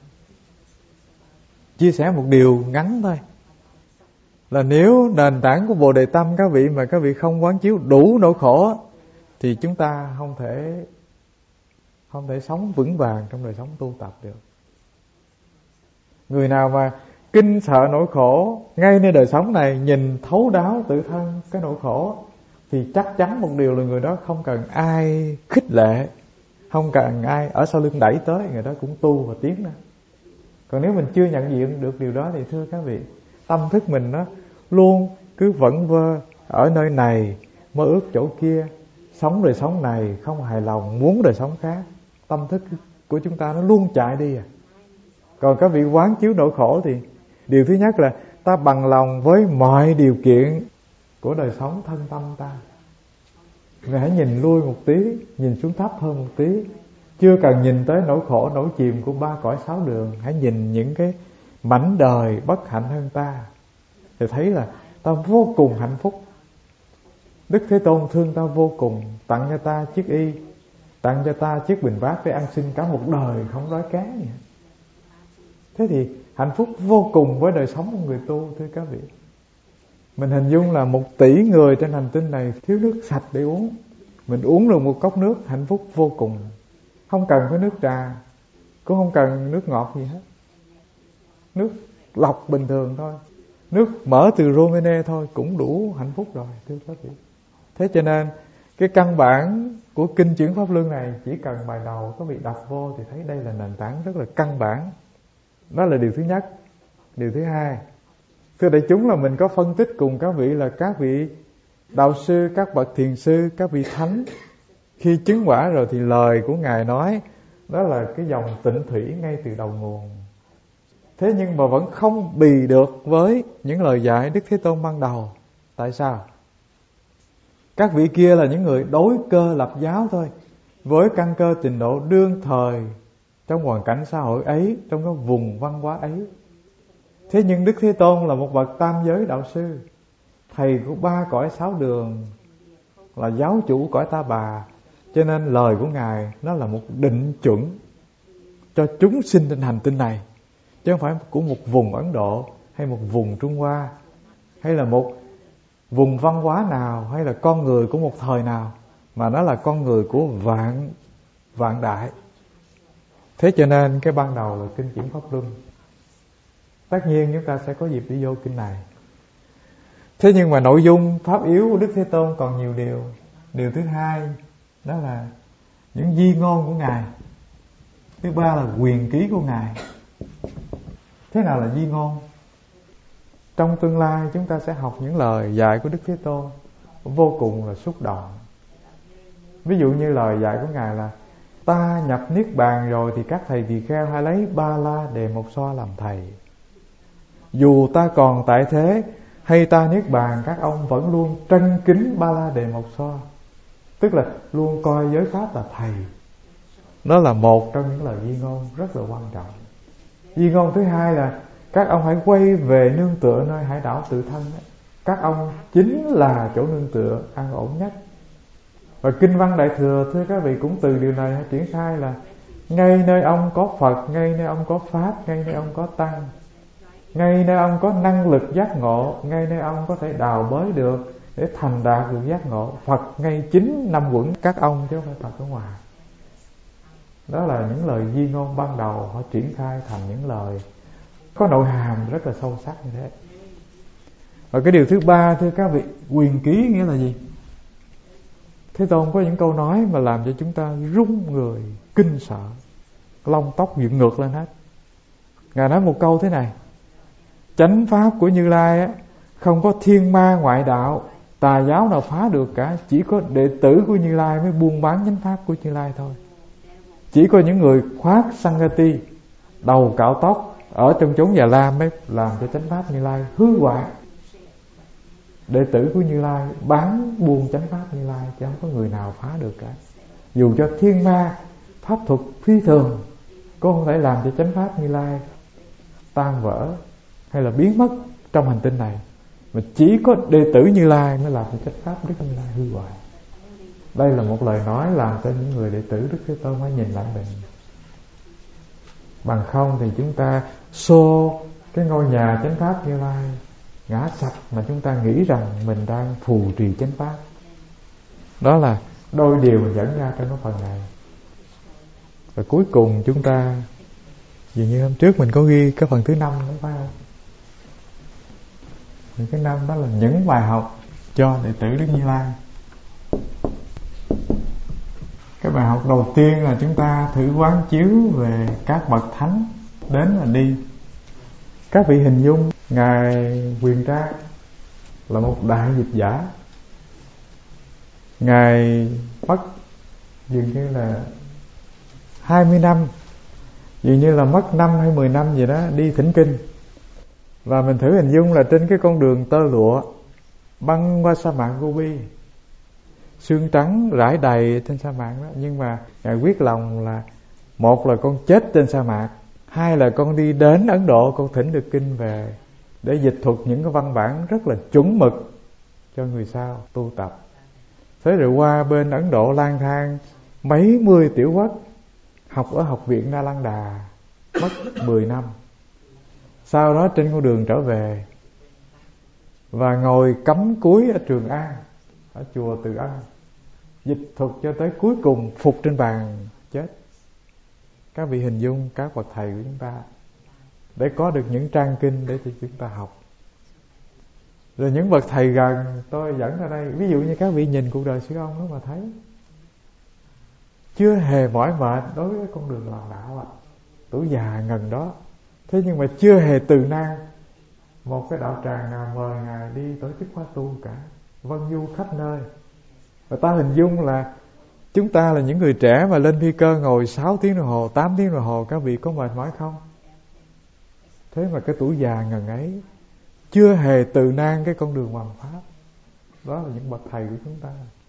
chia sẻ một điều ngắn thôi, là nếu nền tảng của Bồ Đề Tâm các vị mà các vị không quán chiếu đủ nỗi khổ, thì chúng ta không thể sống vững vàng trong đời sống tu tập được. Người nào mà kinh sợ nỗi khổ ngay nơi đời sống này, nhìn thấu đáo tự thân cái nỗi khổ, thì chắc chắn một điều là người đó không cần ai khích lệ, không cần ai ở sau lưng đẩy tới, người đó cũng tu và tiến ra. Còn nếu mình chưa nhận diện được điều đó thì thưa các vị, tâm thức mình nó luôn cứ vẩn vơ ở nơi này, mơ ước chỗ kia, sống đời sống này không hài lòng, muốn đời sống khác. Tâm thức của chúng ta nó luôn chạy đi à. Còn các vị quán chiếu nỗi khổ thì điều thứ nhất là ta bằng lòng với mọi điều kiện của đời sống thân tâm ta. Rồi hãy nhìn lui một tí, nhìn xuống thấp hơn một tí. Chưa cần nhìn tới nỗi khổ, nỗi chìm của ba cõi sáu đường. Hãy nhìn những cái mảnh đời bất hạnh hơn ta, thì thấy là ta vô cùng hạnh phúc. Đức Thế Tôn thương ta vô cùng, tặng cho ta chiếc y, tặng cho ta chiếc bình bát để ăn xin cả một đời không đói kém vậy. Thế thì hạnh phúc vô cùng với đời sống của người tu, thưa các vị. Mình hình dung là 1 tỷ người trên hành tinh này thiếu nước sạch để uống. Mình uống được một cốc nước hạnh phúc vô cùng. Không cần phải nước trà, cũng không cần nước ngọt gì hết. Nước lọc bình thường thôi, nước mở từ Romene thôi cũng đủ hạnh phúc rồi, thưa các vị. Thế cho nên cái căn bản của kinh chuyển Pháp Luân này, chỉ cần bài đầu các vị đọc vô thì thấy đây là nền tảng rất là căn bản. Đó là điều thứ nhất. Điều thứ hai, thưa đại chúng, là mình có phân tích cùng các vị là các vị đạo sư, các bậc thiền sư, các vị thánh khi chứng quả rồi thì lời của Ngài nói đó là cái dòng tịnh thủy ngay từ đầu nguồn. Thế nhưng mà vẫn không bì được với những lời dạy Đức Thế Tôn ban đầu. Tại sao? Các vị kia là những người đối cơ lập giáo thôi, với căn cơ trình độ đương thời trong hoàn cảnh xã hội ấy, trong cái vùng văn hóa ấy. Thế nhưng Đức Thế Tôn là một bậc tam giới đạo sư, thầy của ba cõi sáu đường, là giáo chủ cõi Ta Bà, cho nên lời của Ngài nó là một định chuẩn cho chúng sinh trên hành tinh này, chứ không phải của một vùng Ấn Độ hay một vùng Trung Hoa hay là một vùng văn hóa nào hay là con người của một thời nào, mà nó là con người của vạn đại. Thế cho nên cái ban đầu là kinh chuyển Pháp Luân. Tất nhiên chúng ta sẽ có dịp đi vô kinh này. Thế nhưng mà nội dung pháp yếu của Đức Thế Tôn còn nhiều điều. Điều thứ hai đó là những di ngôn của Ngài. Thứ ba là quyền ký của Ngài. Thế nào là di ngôn? Trong tương lai chúng ta sẽ học những lời dạy của Đức Thế Tôn vô cùng là xúc động. Ví dụ như lời dạy của Ngài là: ta nhập Niết Bàn rồi thì các thầy tỳ kheo hãy lấy Ba La Đề Mộc Xoa làm thầy. Dù ta còn tại thế hay ta Niết Bàn, các ông vẫn luôn trân kính Ba La Đề Mộc Xoa, tức là luôn coi giới pháp là thầy. Đó là một trong những lời di ngôn rất là quan trọng. Di ngôn thứ hai là các ông hãy quay về nương tựa nơi hải đảo tự thân. Các ông chính là chỗ nương tựa an ổn nhất. Và Kinh Văn Đại Thừa, thưa các vị, cũng từ điều này triển khai là: ngay nơi ông có Phật, ngay nơi ông có Pháp, ngay nơi ông có Tăng, ngay nơi ông có năng lực giác ngộ, ngay nơi ông có thể đào bới được để thành đạt được giác ngộ. Phật ngay chính năm quẩn các ông chứ không phải Phật ở ngoài. Đó là những lời di ngôn ban đầu, họ triển khai thành những lời có nội hàm rất là sâu sắc như thế. Và cái điều thứ ba, thưa các vị, quyền ký nghĩa là gì? Thế Tôn có những câu nói mà làm cho chúng ta run người, kinh sợ, lông tóc dựng ngược lên hết. Ngài nói một câu thế này: chánh pháp của Như Lai á, không có thiên ma ngoại đạo, tà giáo nào phá được cả. Chỉ có đệ tử của Như Lai mới buôn bán chánh pháp của Như Lai thôi. Chỉ có những người khoác Sangati, đầu cạo tóc ở trong chốn Già Lam mới làm cho chánh pháp Như Lai hư hoại. Đệ tử của Như Lai bán buôn chánh pháp Như Lai, chứ không có người nào phá được cả. Dù cho thiên ma pháp thuật phi thường cũng không thể làm cho chánh pháp Như Lai tan vỡ hay là biến mất trong hành tinh này. Mà chỉ có đệ tử Như Lai mới làm cho chánh pháp Đức Như Lai hư hoại. Đây là một lời nói làm cho những người đệ tử Đức Thế Tôn phải nhìn lại mình. Bằng không thì chúng ta xô cái ngôi nhà chánh pháp Như Lai ngã sập, mà chúng ta nghĩ rằng mình đang phù trì chánh pháp. Đó là đôi điều mình dẫn ra trong cái phần này. Và cuối cùng chúng ta, dường như hôm trước mình có ghi cái phần thứ 5 đó phải không? Những cái 5 đó là những bài học cho đệ tử Đức Như Lai. Cái bài học đầu tiên là chúng ta thử quán chiếu về các bậc thánh đến là đi. Các vị hình dung Ngài Quyền Trang là một đại dịch giả. Ngài mất dường như là 20 năm, dường như là mất 5 hay 10 năm gì đó đi thỉnh kinh. Và mình thử hình dung là trên cái con đường tơ lụa băng qua sa mạc Gobi, xương trắng rải đầy trên sa mạc đó. Nhưng mà Ngài quyết lòng là, một là con chết trên sa mạc, hai là con đi đến Ấn Độ, con thỉnh được kinh về để dịch thuật những cái văn bản rất là chuẩn mực cho người sau tu tập. Thế rồi qua bên Ấn Độ lang thang mấy mươi tiểu quốc, học ở học viện Na Lăng Đà, mất 10 năm. Sau đó trên con đường trở về và ngồi cắm cúi ở Trường An, ở chùa Từ Ân, dịch thuật cho tới cuối cùng phục trên bàn chết. Các vị hình dung các bậc thầy của chúng ta để có được những trang kinh để cho chúng ta học. Rồi những bậc thầy gần tôi dẫn ra đây, ví dụ như các vị nhìn cuộc đời sư ông đó mà thấy chưa hề mỏi mệt đối với con đường làm đạo tuổi già ngần đó. Thế nhưng mà chưa hề từ nan một cái đạo tràng nào mời Ngài đi tổ chức khóa tu cả, vân du khắp nơi. Và ta hình dung là chúng ta là những người trẻ mà lên phi cơ ngồi 6 tiếng đồng hồ, 8 tiếng đồng hồ, các vị có mệt mỏi không? Thế mà cái tuổi già ngần ấy chưa hề từ nan cái con đường hoằng pháp. Đó là những bậc thầy của chúng ta.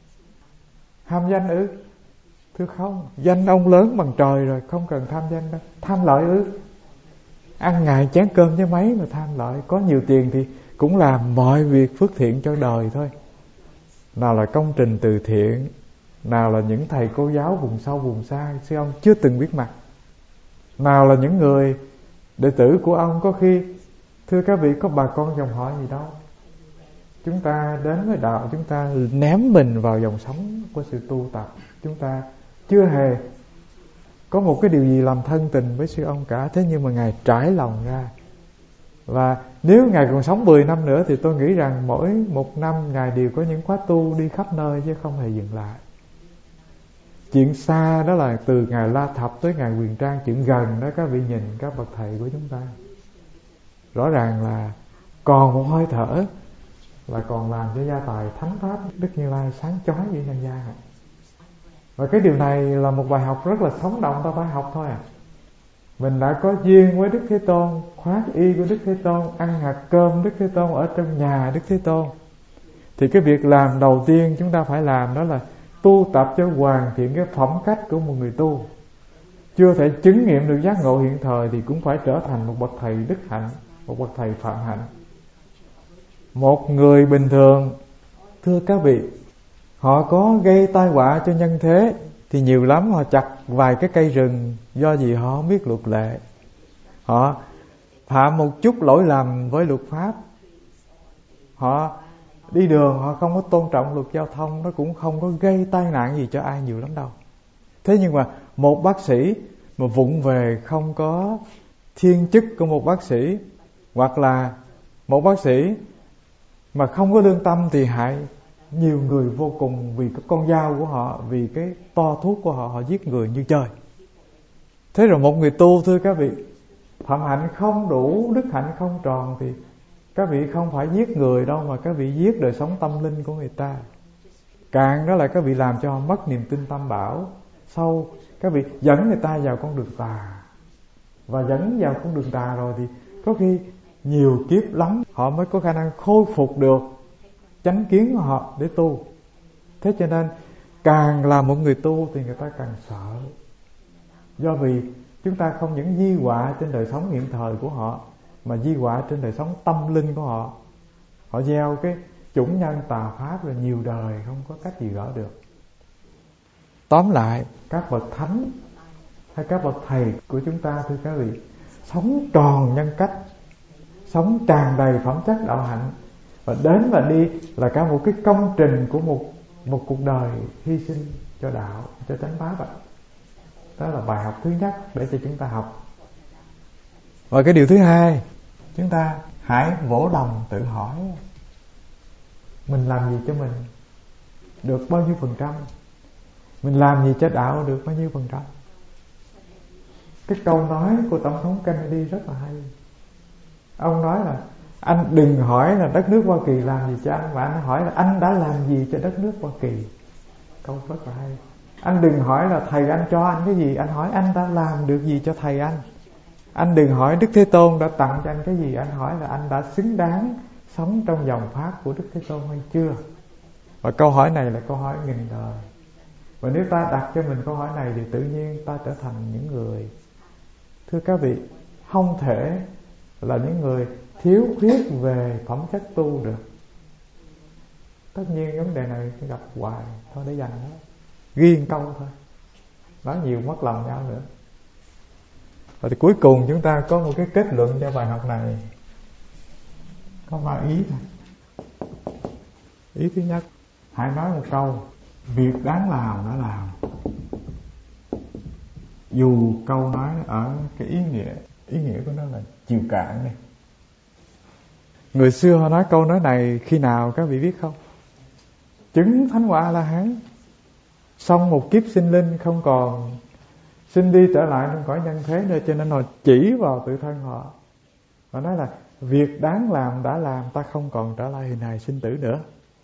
Ham danh ư? Thưa không, danh ông lớn bằng trời rồi, không cần tham danh đâu. Tham lợi ư? Ăn ngày chén cơm chứ mấy mà tham lợi. Có nhiều tiền thì cũng làm mọi việc phước thiện cho đời thôi. Nào là công trình từ thiện, nào là những thầy cô giáo vùng sâu vùng xa sư ông chưa từng biết mặt, nào là những người đệ tử của ông có khi, thưa các vị, có bà con dòng họ gì đâu. Chúng ta đến với đạo, chúng ta ném mình vào dòng sống của sự tu tập. Chúng ta chưa hề có một cái điều gì làm thân tình với sư ông cả. Thế nhưng mà Ngài trải lòng ra. Và nếu Ngài còn sống 10 năm nữa thì tôi nghĩ rằng mỗi một năm Ngài đều có những khóa tu đi khắp nơi chứ không hề dừng lại. Chuyện xa đó là từ Ngài La Thập tới Ngài Quyền Trang, chuyện gần đó các vị nhìn các bậc thầy của chúng ta. Rõ ràng là còn một hơi thở là còn làm cho gia tài thánh pháp Đức Như Lai sáng chói với nhân gian. Và cái điều này là một bài học rất là sống động, ta phải học thôi à. Mình đã có duyên với Đức Thế Tôn, khoác y của Đức Thế Tôn, ăn hạt cơm Đức Thế Tôn ở trong nhà Đức Thế Tôn, thì cái việc làm đầu tiên chúng ta phải làm đó là tu tập cho hoàn thiện cái phẩm cách của một người tu. Chưa thể chứng nghiệm được giác ngộ hiện thời thì cũng phải trở thành một bậc thầy đức hạnh, một bậc thầy phạm hạnh. Một người bình thường, thưa các vị, họ có gây tai họa cho nhân thế thì nhiều lắm họ chặt vài cái cây rừng, do gì họ không biết luật lệ. Họ phạm một chút lỗi lầm với luật pháp, họ đi đường họ không có tôn trọng luật giao thông, nó cũng không có gây tai nạn gì cho ai nhiều lắm đâu. Thế nhưng mà một bác sĩ mà vụng về, không có thiên chức của một bác sĩ, hoặc là một bác sĩ mà không có lương tâm thì hại nhiều người vô cùng, vì cái con dao của họ, vì cái to thuốc của họ, họ giết người như trời. Thế rồi một người tu, thưa các vị, phẩm hạnh không đủ, đức hạnh không tròn thì các vị không phải giết người đâu, mà các vị giết đời sống tâm linh của người ta. Càng đó là các vị làm cho họ mất niềm tin tam bảo. Sau các vị dẫn người ta vào con đường tà, và dẫn vào con đường tà rồi thì có khi nhiều kiếp lắm họ mới có khả năng khôi phục được chánh kiến của họ để tu. Thế cho nên càng là một người tu thì người ta càng sợ. Do vì chúng ta không những di họa trên đời sống hiện thời của họ, mà di họa trên đời sống tâm linh của họ. Họ gieo cái chủng nhân tà pháp là nhiều đời không có cách gì gỡ được. Tóm lại, các bậc thánh hay các bậc thầy của chúng ta, thưa các vị, sống tròn nhân cách, sống tràn đầy phẩm chất đạo hạnh, và đến và đi là cả một cái công trình của một cuộc đời hy sinh cho đạo, cho chánh pháp ạ. Đó là bài học thứ nhất để cho chúng ta học. Và cái điều thứ hai, chúng ta hãy vỗ lòng tự hỏi mình làm gì cho mình được bao nhiêu phần trăm, mình làm gì cho đạo được bao nhiêu phần trăm. Cái câu nói của Tổng thống Kennedy rất là hay. Ông nói là anh đừng hỏi là đất nước Hoa Kỳ làm gì cho anh, mà anh hỏi là anh đã làm gì cho đất nước Hoa Kỳ. Câu rất là hay. Anh đừng hỏi là thầy anh cho anh cái gì, anh hỏi anh đã làm được gì cho thầy anh. Anh đừng hỏi Đức Thế Tôn đã tặng cho anh cái gì, anh hỏi là anh đã xứng đáng sống trong dòng pháp của Đức Thế Tôn hay chưa. Và câu hỏi này là câu hỏi nghìn đời. Và nếu ta đặt cho mình câu hỏi này thì tự nhiên ta trở thành những người, thưa các vị, không thể là những người thiếu khuyết về phẩm chất tu được. Tất nhiên vấn đề này sẽ gặp hoài, thôi để dành đó, ghi một câu thôi, nói nhiều mất lòng nhau nữa. Và thì cuối cùng chúng ta có một cái kết luận cho bài học này, có 3 ý thôi. Ý thứ nhất, hãy nói một câu: việc đáng làm đã làm. Dù câu nói ở cái ý nghĩa của nó là chiều cạn này. Người xưa họ nói câu nói này khi nào các vị biết không? Chứng thánh quả A-la-hán, xong một kiếp sinh linh, không còn sinh đi trở lại trong cõi nhân thế nữa, cho nên họ chỉ vào tự thân họ. Họ nói là việc đáng làm đã làm, ta không còn trở lại hình hài sinh tử nữa.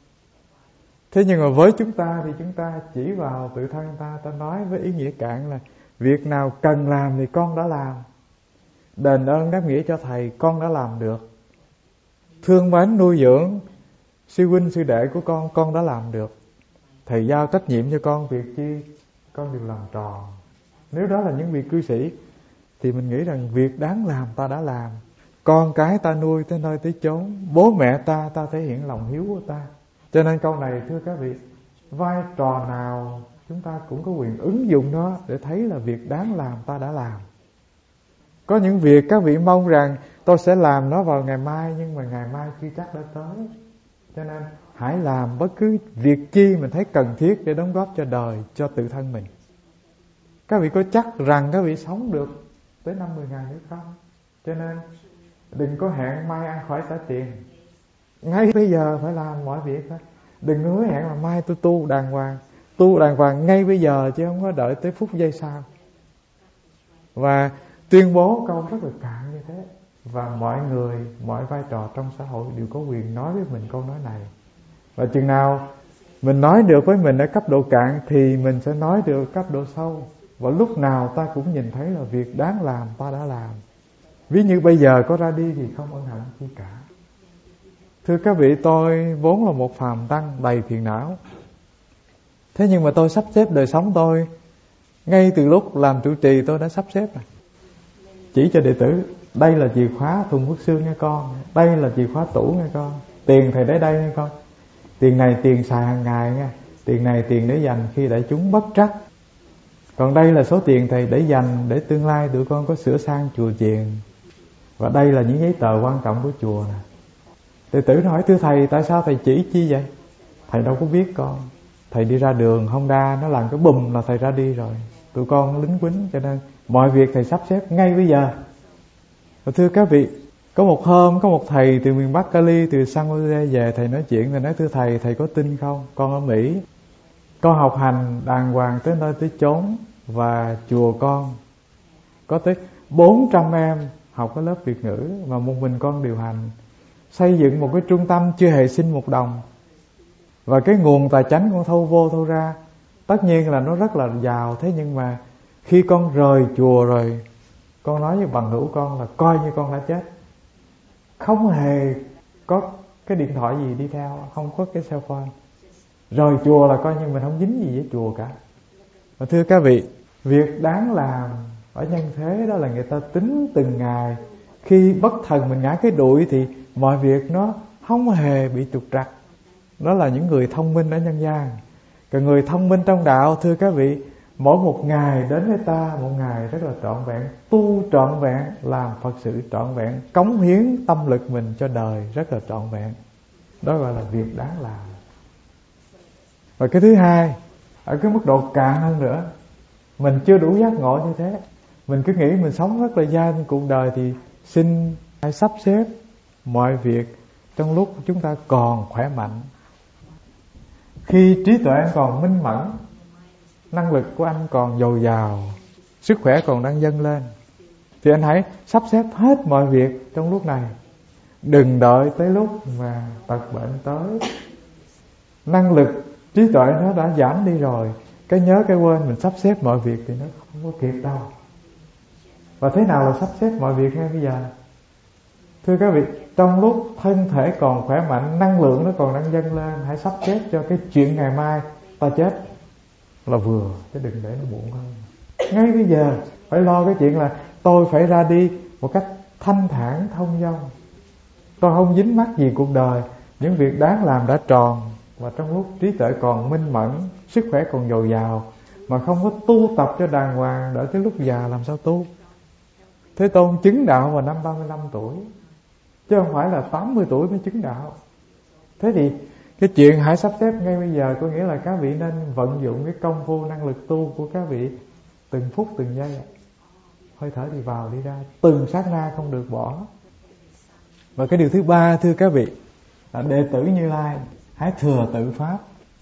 Thế nhưng mà với chúng ta thì chúng ta chỉ vào tự thân ta nói với ý nghĩa cạn là việc nào cần làm thì con đã làm. Đền ơn đáp nghĩa cho thầy con đã làm được. Thương mến nuôi dưỡng sư huynh sư đệ của con đã làm được. Thầy giao trách nhiệm cho con việc chi, con đều làm tròn. Nếu đó là những vị cư sĩ thì mình nghĩ rằng việc đáng làm ta đã làm. Con cái ta nuôi tới nơi tới chốn, bố mẹ ta thể hiện lòng hiếu của ta. Cho nên câu này, thưa các vị, vai trò nào chúng ta cũng có quyền ứng dụng nó để thấy là việc đáng làm ta đã làm. Có những việc các vị mong rằng tôi sẽ làm nó vào ngày mai, nhưng mà ngày mai chưa chắc đã tới. Cho nên hãy làm bất cứ việc chi mình thấy cần thiết để đóng góp cho đời, cho tự thân mình. Các vị có chắc rằng các vị sống được tới 5-10 ngày nữa không? Cho nên đừng có hẹn mai ăn khỏi xả tiền. Ngay bây giờ phải làm mọi việc đó. Đừng hứa hẹn là mai tôi tu đàng hoàng. Tu đàng hoàng ngay bây giờ, chứ không có đợi tới phút giây sau. Và tuyên bố câu rất là cạn như thế. Và mọi người, mọi vai trò trong xã hội đều có quyền nói với mình câu nói này. Và chừng nào mình nói được với mình ở cấp độ cạn thì mình sẽ nói được cấp độ sâu. Và lúc nào ta cũng nhìn thấy là việc đáng làm ta đã làm. Ví như bây giờ có ra đi thì không ân hận chi cả. Thưa các vị, tôi vốn là một phàm tăng đầy phiền não. Thế nhưng mà tôi sắp xếp đời sống tôi. Ngay từ lúc làm trụ trì tôi đã sắp xếp rồi. Chỉ cho đệ tử, đây là chìa khóa thùng phước xương nha con, đây là chìa khóa tủ nha con, tiền thầy để đây nha con. Tiền này tiền xài hàng ngày nha, tiền này tiền để dành khi đại chúng bất trắc. Còn đây là số tiền thầy để dành để tương lai tụi con có sửa sang chùa chiền. Và đây là những giấy tờ quan trọng của chùa nè. Đệ tử hỏi: thưa thầy, tại sao thầy chỉ chi vậy? Thầy đâu có biết con. Thầy đi ra đường Honda nó làm cái bùm là thầy ra đi rồi. tụi con lính quýnh, cho nên mọi việc thầy sắp xếp ngay bây giờ. Và thưa các vị, có một hôm có một thầy từ miền Bắc Cali, từ San Jose về, thầy nói chuyện, thầy nói thưa thầy có tin không? Con ở Mỹ, con học hành đàng hoàng tới nơi tới chốn, và chùa con có tới 400 em học cái lớp Việt ngữ mà một mình con điều hành, xây dựng một cái trung tâm chưa hề xin một đồng. Và cái nguồn tài chánh con thâu vô thâu ra, tất nhiên là nó rất là giàu. Thế nhưng mà khi con rời chùa rồi, con nói với bằng hữu con là coi như con đã chết. Không hề có cái điện thoại gì đi theo, không có cái cell phone. Rời chùa là coi như mình không dính gì với chùa cả. Và thưa các vị, việc đáng làm ở nhân thế đó là người ta tính từng ngày. Khi bất thần mình ngã cái đuổi thì mọi việc nó không hề bị trục trặc. Đó là những người thông minh ở nhân gian. Còn người thông minh trong đạo, thưa các vị, mỗi một ngày đến với ta, một ngày rất là trọn vẹn, tu trọn vẹn, làm Phật sự trọn vẹn, cống hiến tâm lực mình cho đời rất là trọn vẹn. Đó gọi là việc đáng làm. Và cái thứ hai, ở cái mức độ cạn hơn nữa, mình chưa đủ giác ngộ như thế, mình cứ nghĩ mình sống rất là gian cuộc đời, thì xin hãy sắp xếp mọi việc trong lúc chúng ta còn khỏe mạnh. Khi trí tuệ anh còn minh mẫn, năng lực của anh còn dồi dào, sức khỏe còn đang dâng lên, thì anh hãy sắp xếp hết mọi việc trong lúc này. Đừng đợi tới lúc mà tật bệnh tới, năng lực trí tuệ nó đã giảm đi rồi, cái nhớ cái quên, mình sắp xếp mọi việc thì nó không có kịp đâu. Và thế nào là sắp xếp mọi việc ngay bây giờ? Thưa các vị, trong lúc thân thể còn khỏe mạnh, năng lượng nó còn đang dâng lên, hãy sắp xếp cho cái chuyện ngày mai ta chết là vừa, chứ đừng để nó muộn hơn. Ngay bây giờ phải lo cái chuyện là tôi phải ra đi một cách thanh thản thông dong, tôi không dính mắc gì cuộc đời, những việc đáng làm đã tròn. Và trong lúc trí tuệ còn minh mẫn, sức khỏe còn dồi dào, mà không có tu tập cho đàng hoàng, đợi tới lúc già làm sao tu? Thế Tôn chứng đạo vào năm 35 tuổi, chứ không phải là 80 tuổi mới chứng đạo. Thế thì cái chuyện hãy sắp xếp ngay bây giờ, có nghĩa là các vị nên vận dụng cái công phu năng lực tu của các vị từng phút từng giây. Hơi thở đi vào đi ra, từng sát na không được bỏ. Và cái điều thứ ba, thưa các vị, là đệ tử Như Lai hãy thừa tự pháp.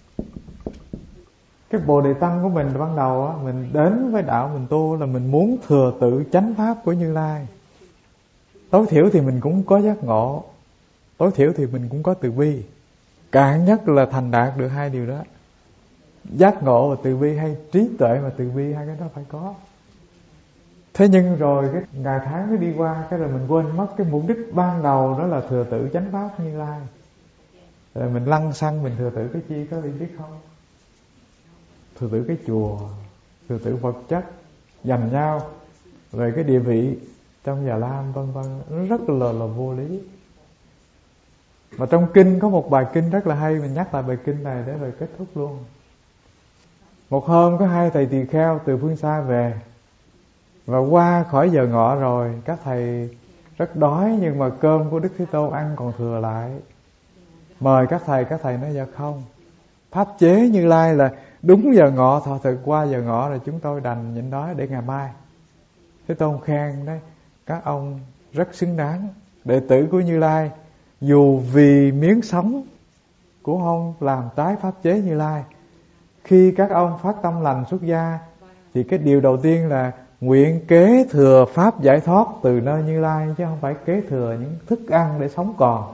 Cái Bồ Đề Tâm của mình ban đầu á, mình đến với đạo mình tu là mình muốn thừa tự chánh pháp của Như Lai. Tối thiểu thì mình cũng có giác ngộ, tối thiểu thì mình cũng có từ bi. Cạn nhất là thành đạt được hai điều đó. Giác ngộ và từ bi, hay trí tuệ và từ bi, hai cái đó phải có. Thế nhưng rồi cái ngày tháng nó đi qua, cái rồi mình quên mất cái mục đích ban đầu, đó là thừa tự chánh pháp Như Lai. Rồi mình lăng xăng mình thừa tự cái chi, có ai biết không? Thừa tự cái chùa, thừa tự vật chất, giành nhau về cái địa vị trong Già Lam vân vân, nó rất là vô lý. Mà trong kinh có một bài kinh rất là hay, mình nhắc lại bài kinh này để rồi kết thúc luôn. Một hôm có hai thầy tỳ kheo từ phương xa về, và qua khỏi giờ ngọ rồi, các thầy rất đói, nhưng mà cơm của Đức Thế Tôn ăn còn thừa lại. Mời các thầy nói dạ không, pháp chế Như Lai là đúng giờ ngọ, thọ thực qua giờ ngọ rồi chúng tôi đành nhịn đói để ngày mai. Thế Tôn khen đấy, các ông rất xứng đáng, đệ tử của Như Lai, dù vì miếng sống cũng không làm trái pháp chế Như Lai. Khi các ông phát tâm lành xuất gia, thì cái điều đầu tiên là nguyện kế thừa pháp giải thoát từ nơi Như Lai, chứ không phải kế thừa những thức ăn để sống còn.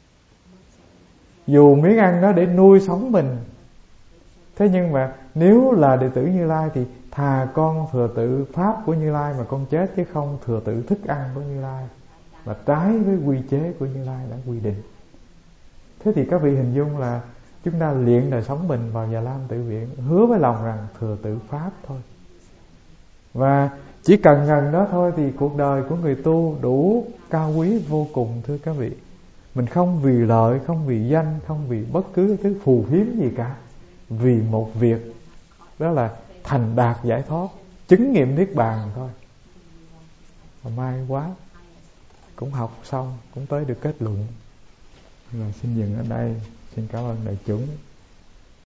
Dù miếng ăn đó để nuôi sống mình, thế nhưng mà nếu là đệ tử Như Lai thì thà con thừa tự pháp của Như Lai mà con chết, chứ không thừa tự thức ăn của Như Lai, và trái với quy chế của Như Lai đã quy định. Thế thì các vị hình dung là chúng ta luyện đời sống mình vào Già Lam Tự Viện, hứa với lòng rằng thừa tự pháp thôi. Và chỉ cần gần đó thôi thì cuộc đời của người tu đủ cao quý vô cùng, thưa các vị. Mình không vì lợi, không vì danh, không vì bất cứ thứ phù phiếm gì cả, vì một việc, đó là thành đạt giải thoát, chứng nghiệm niết bàn thôi. Và may quá, cũng học xong, cũng tới được kết luận. Rồi xin dừng ở đây. Xin cảm ơn đại chúng.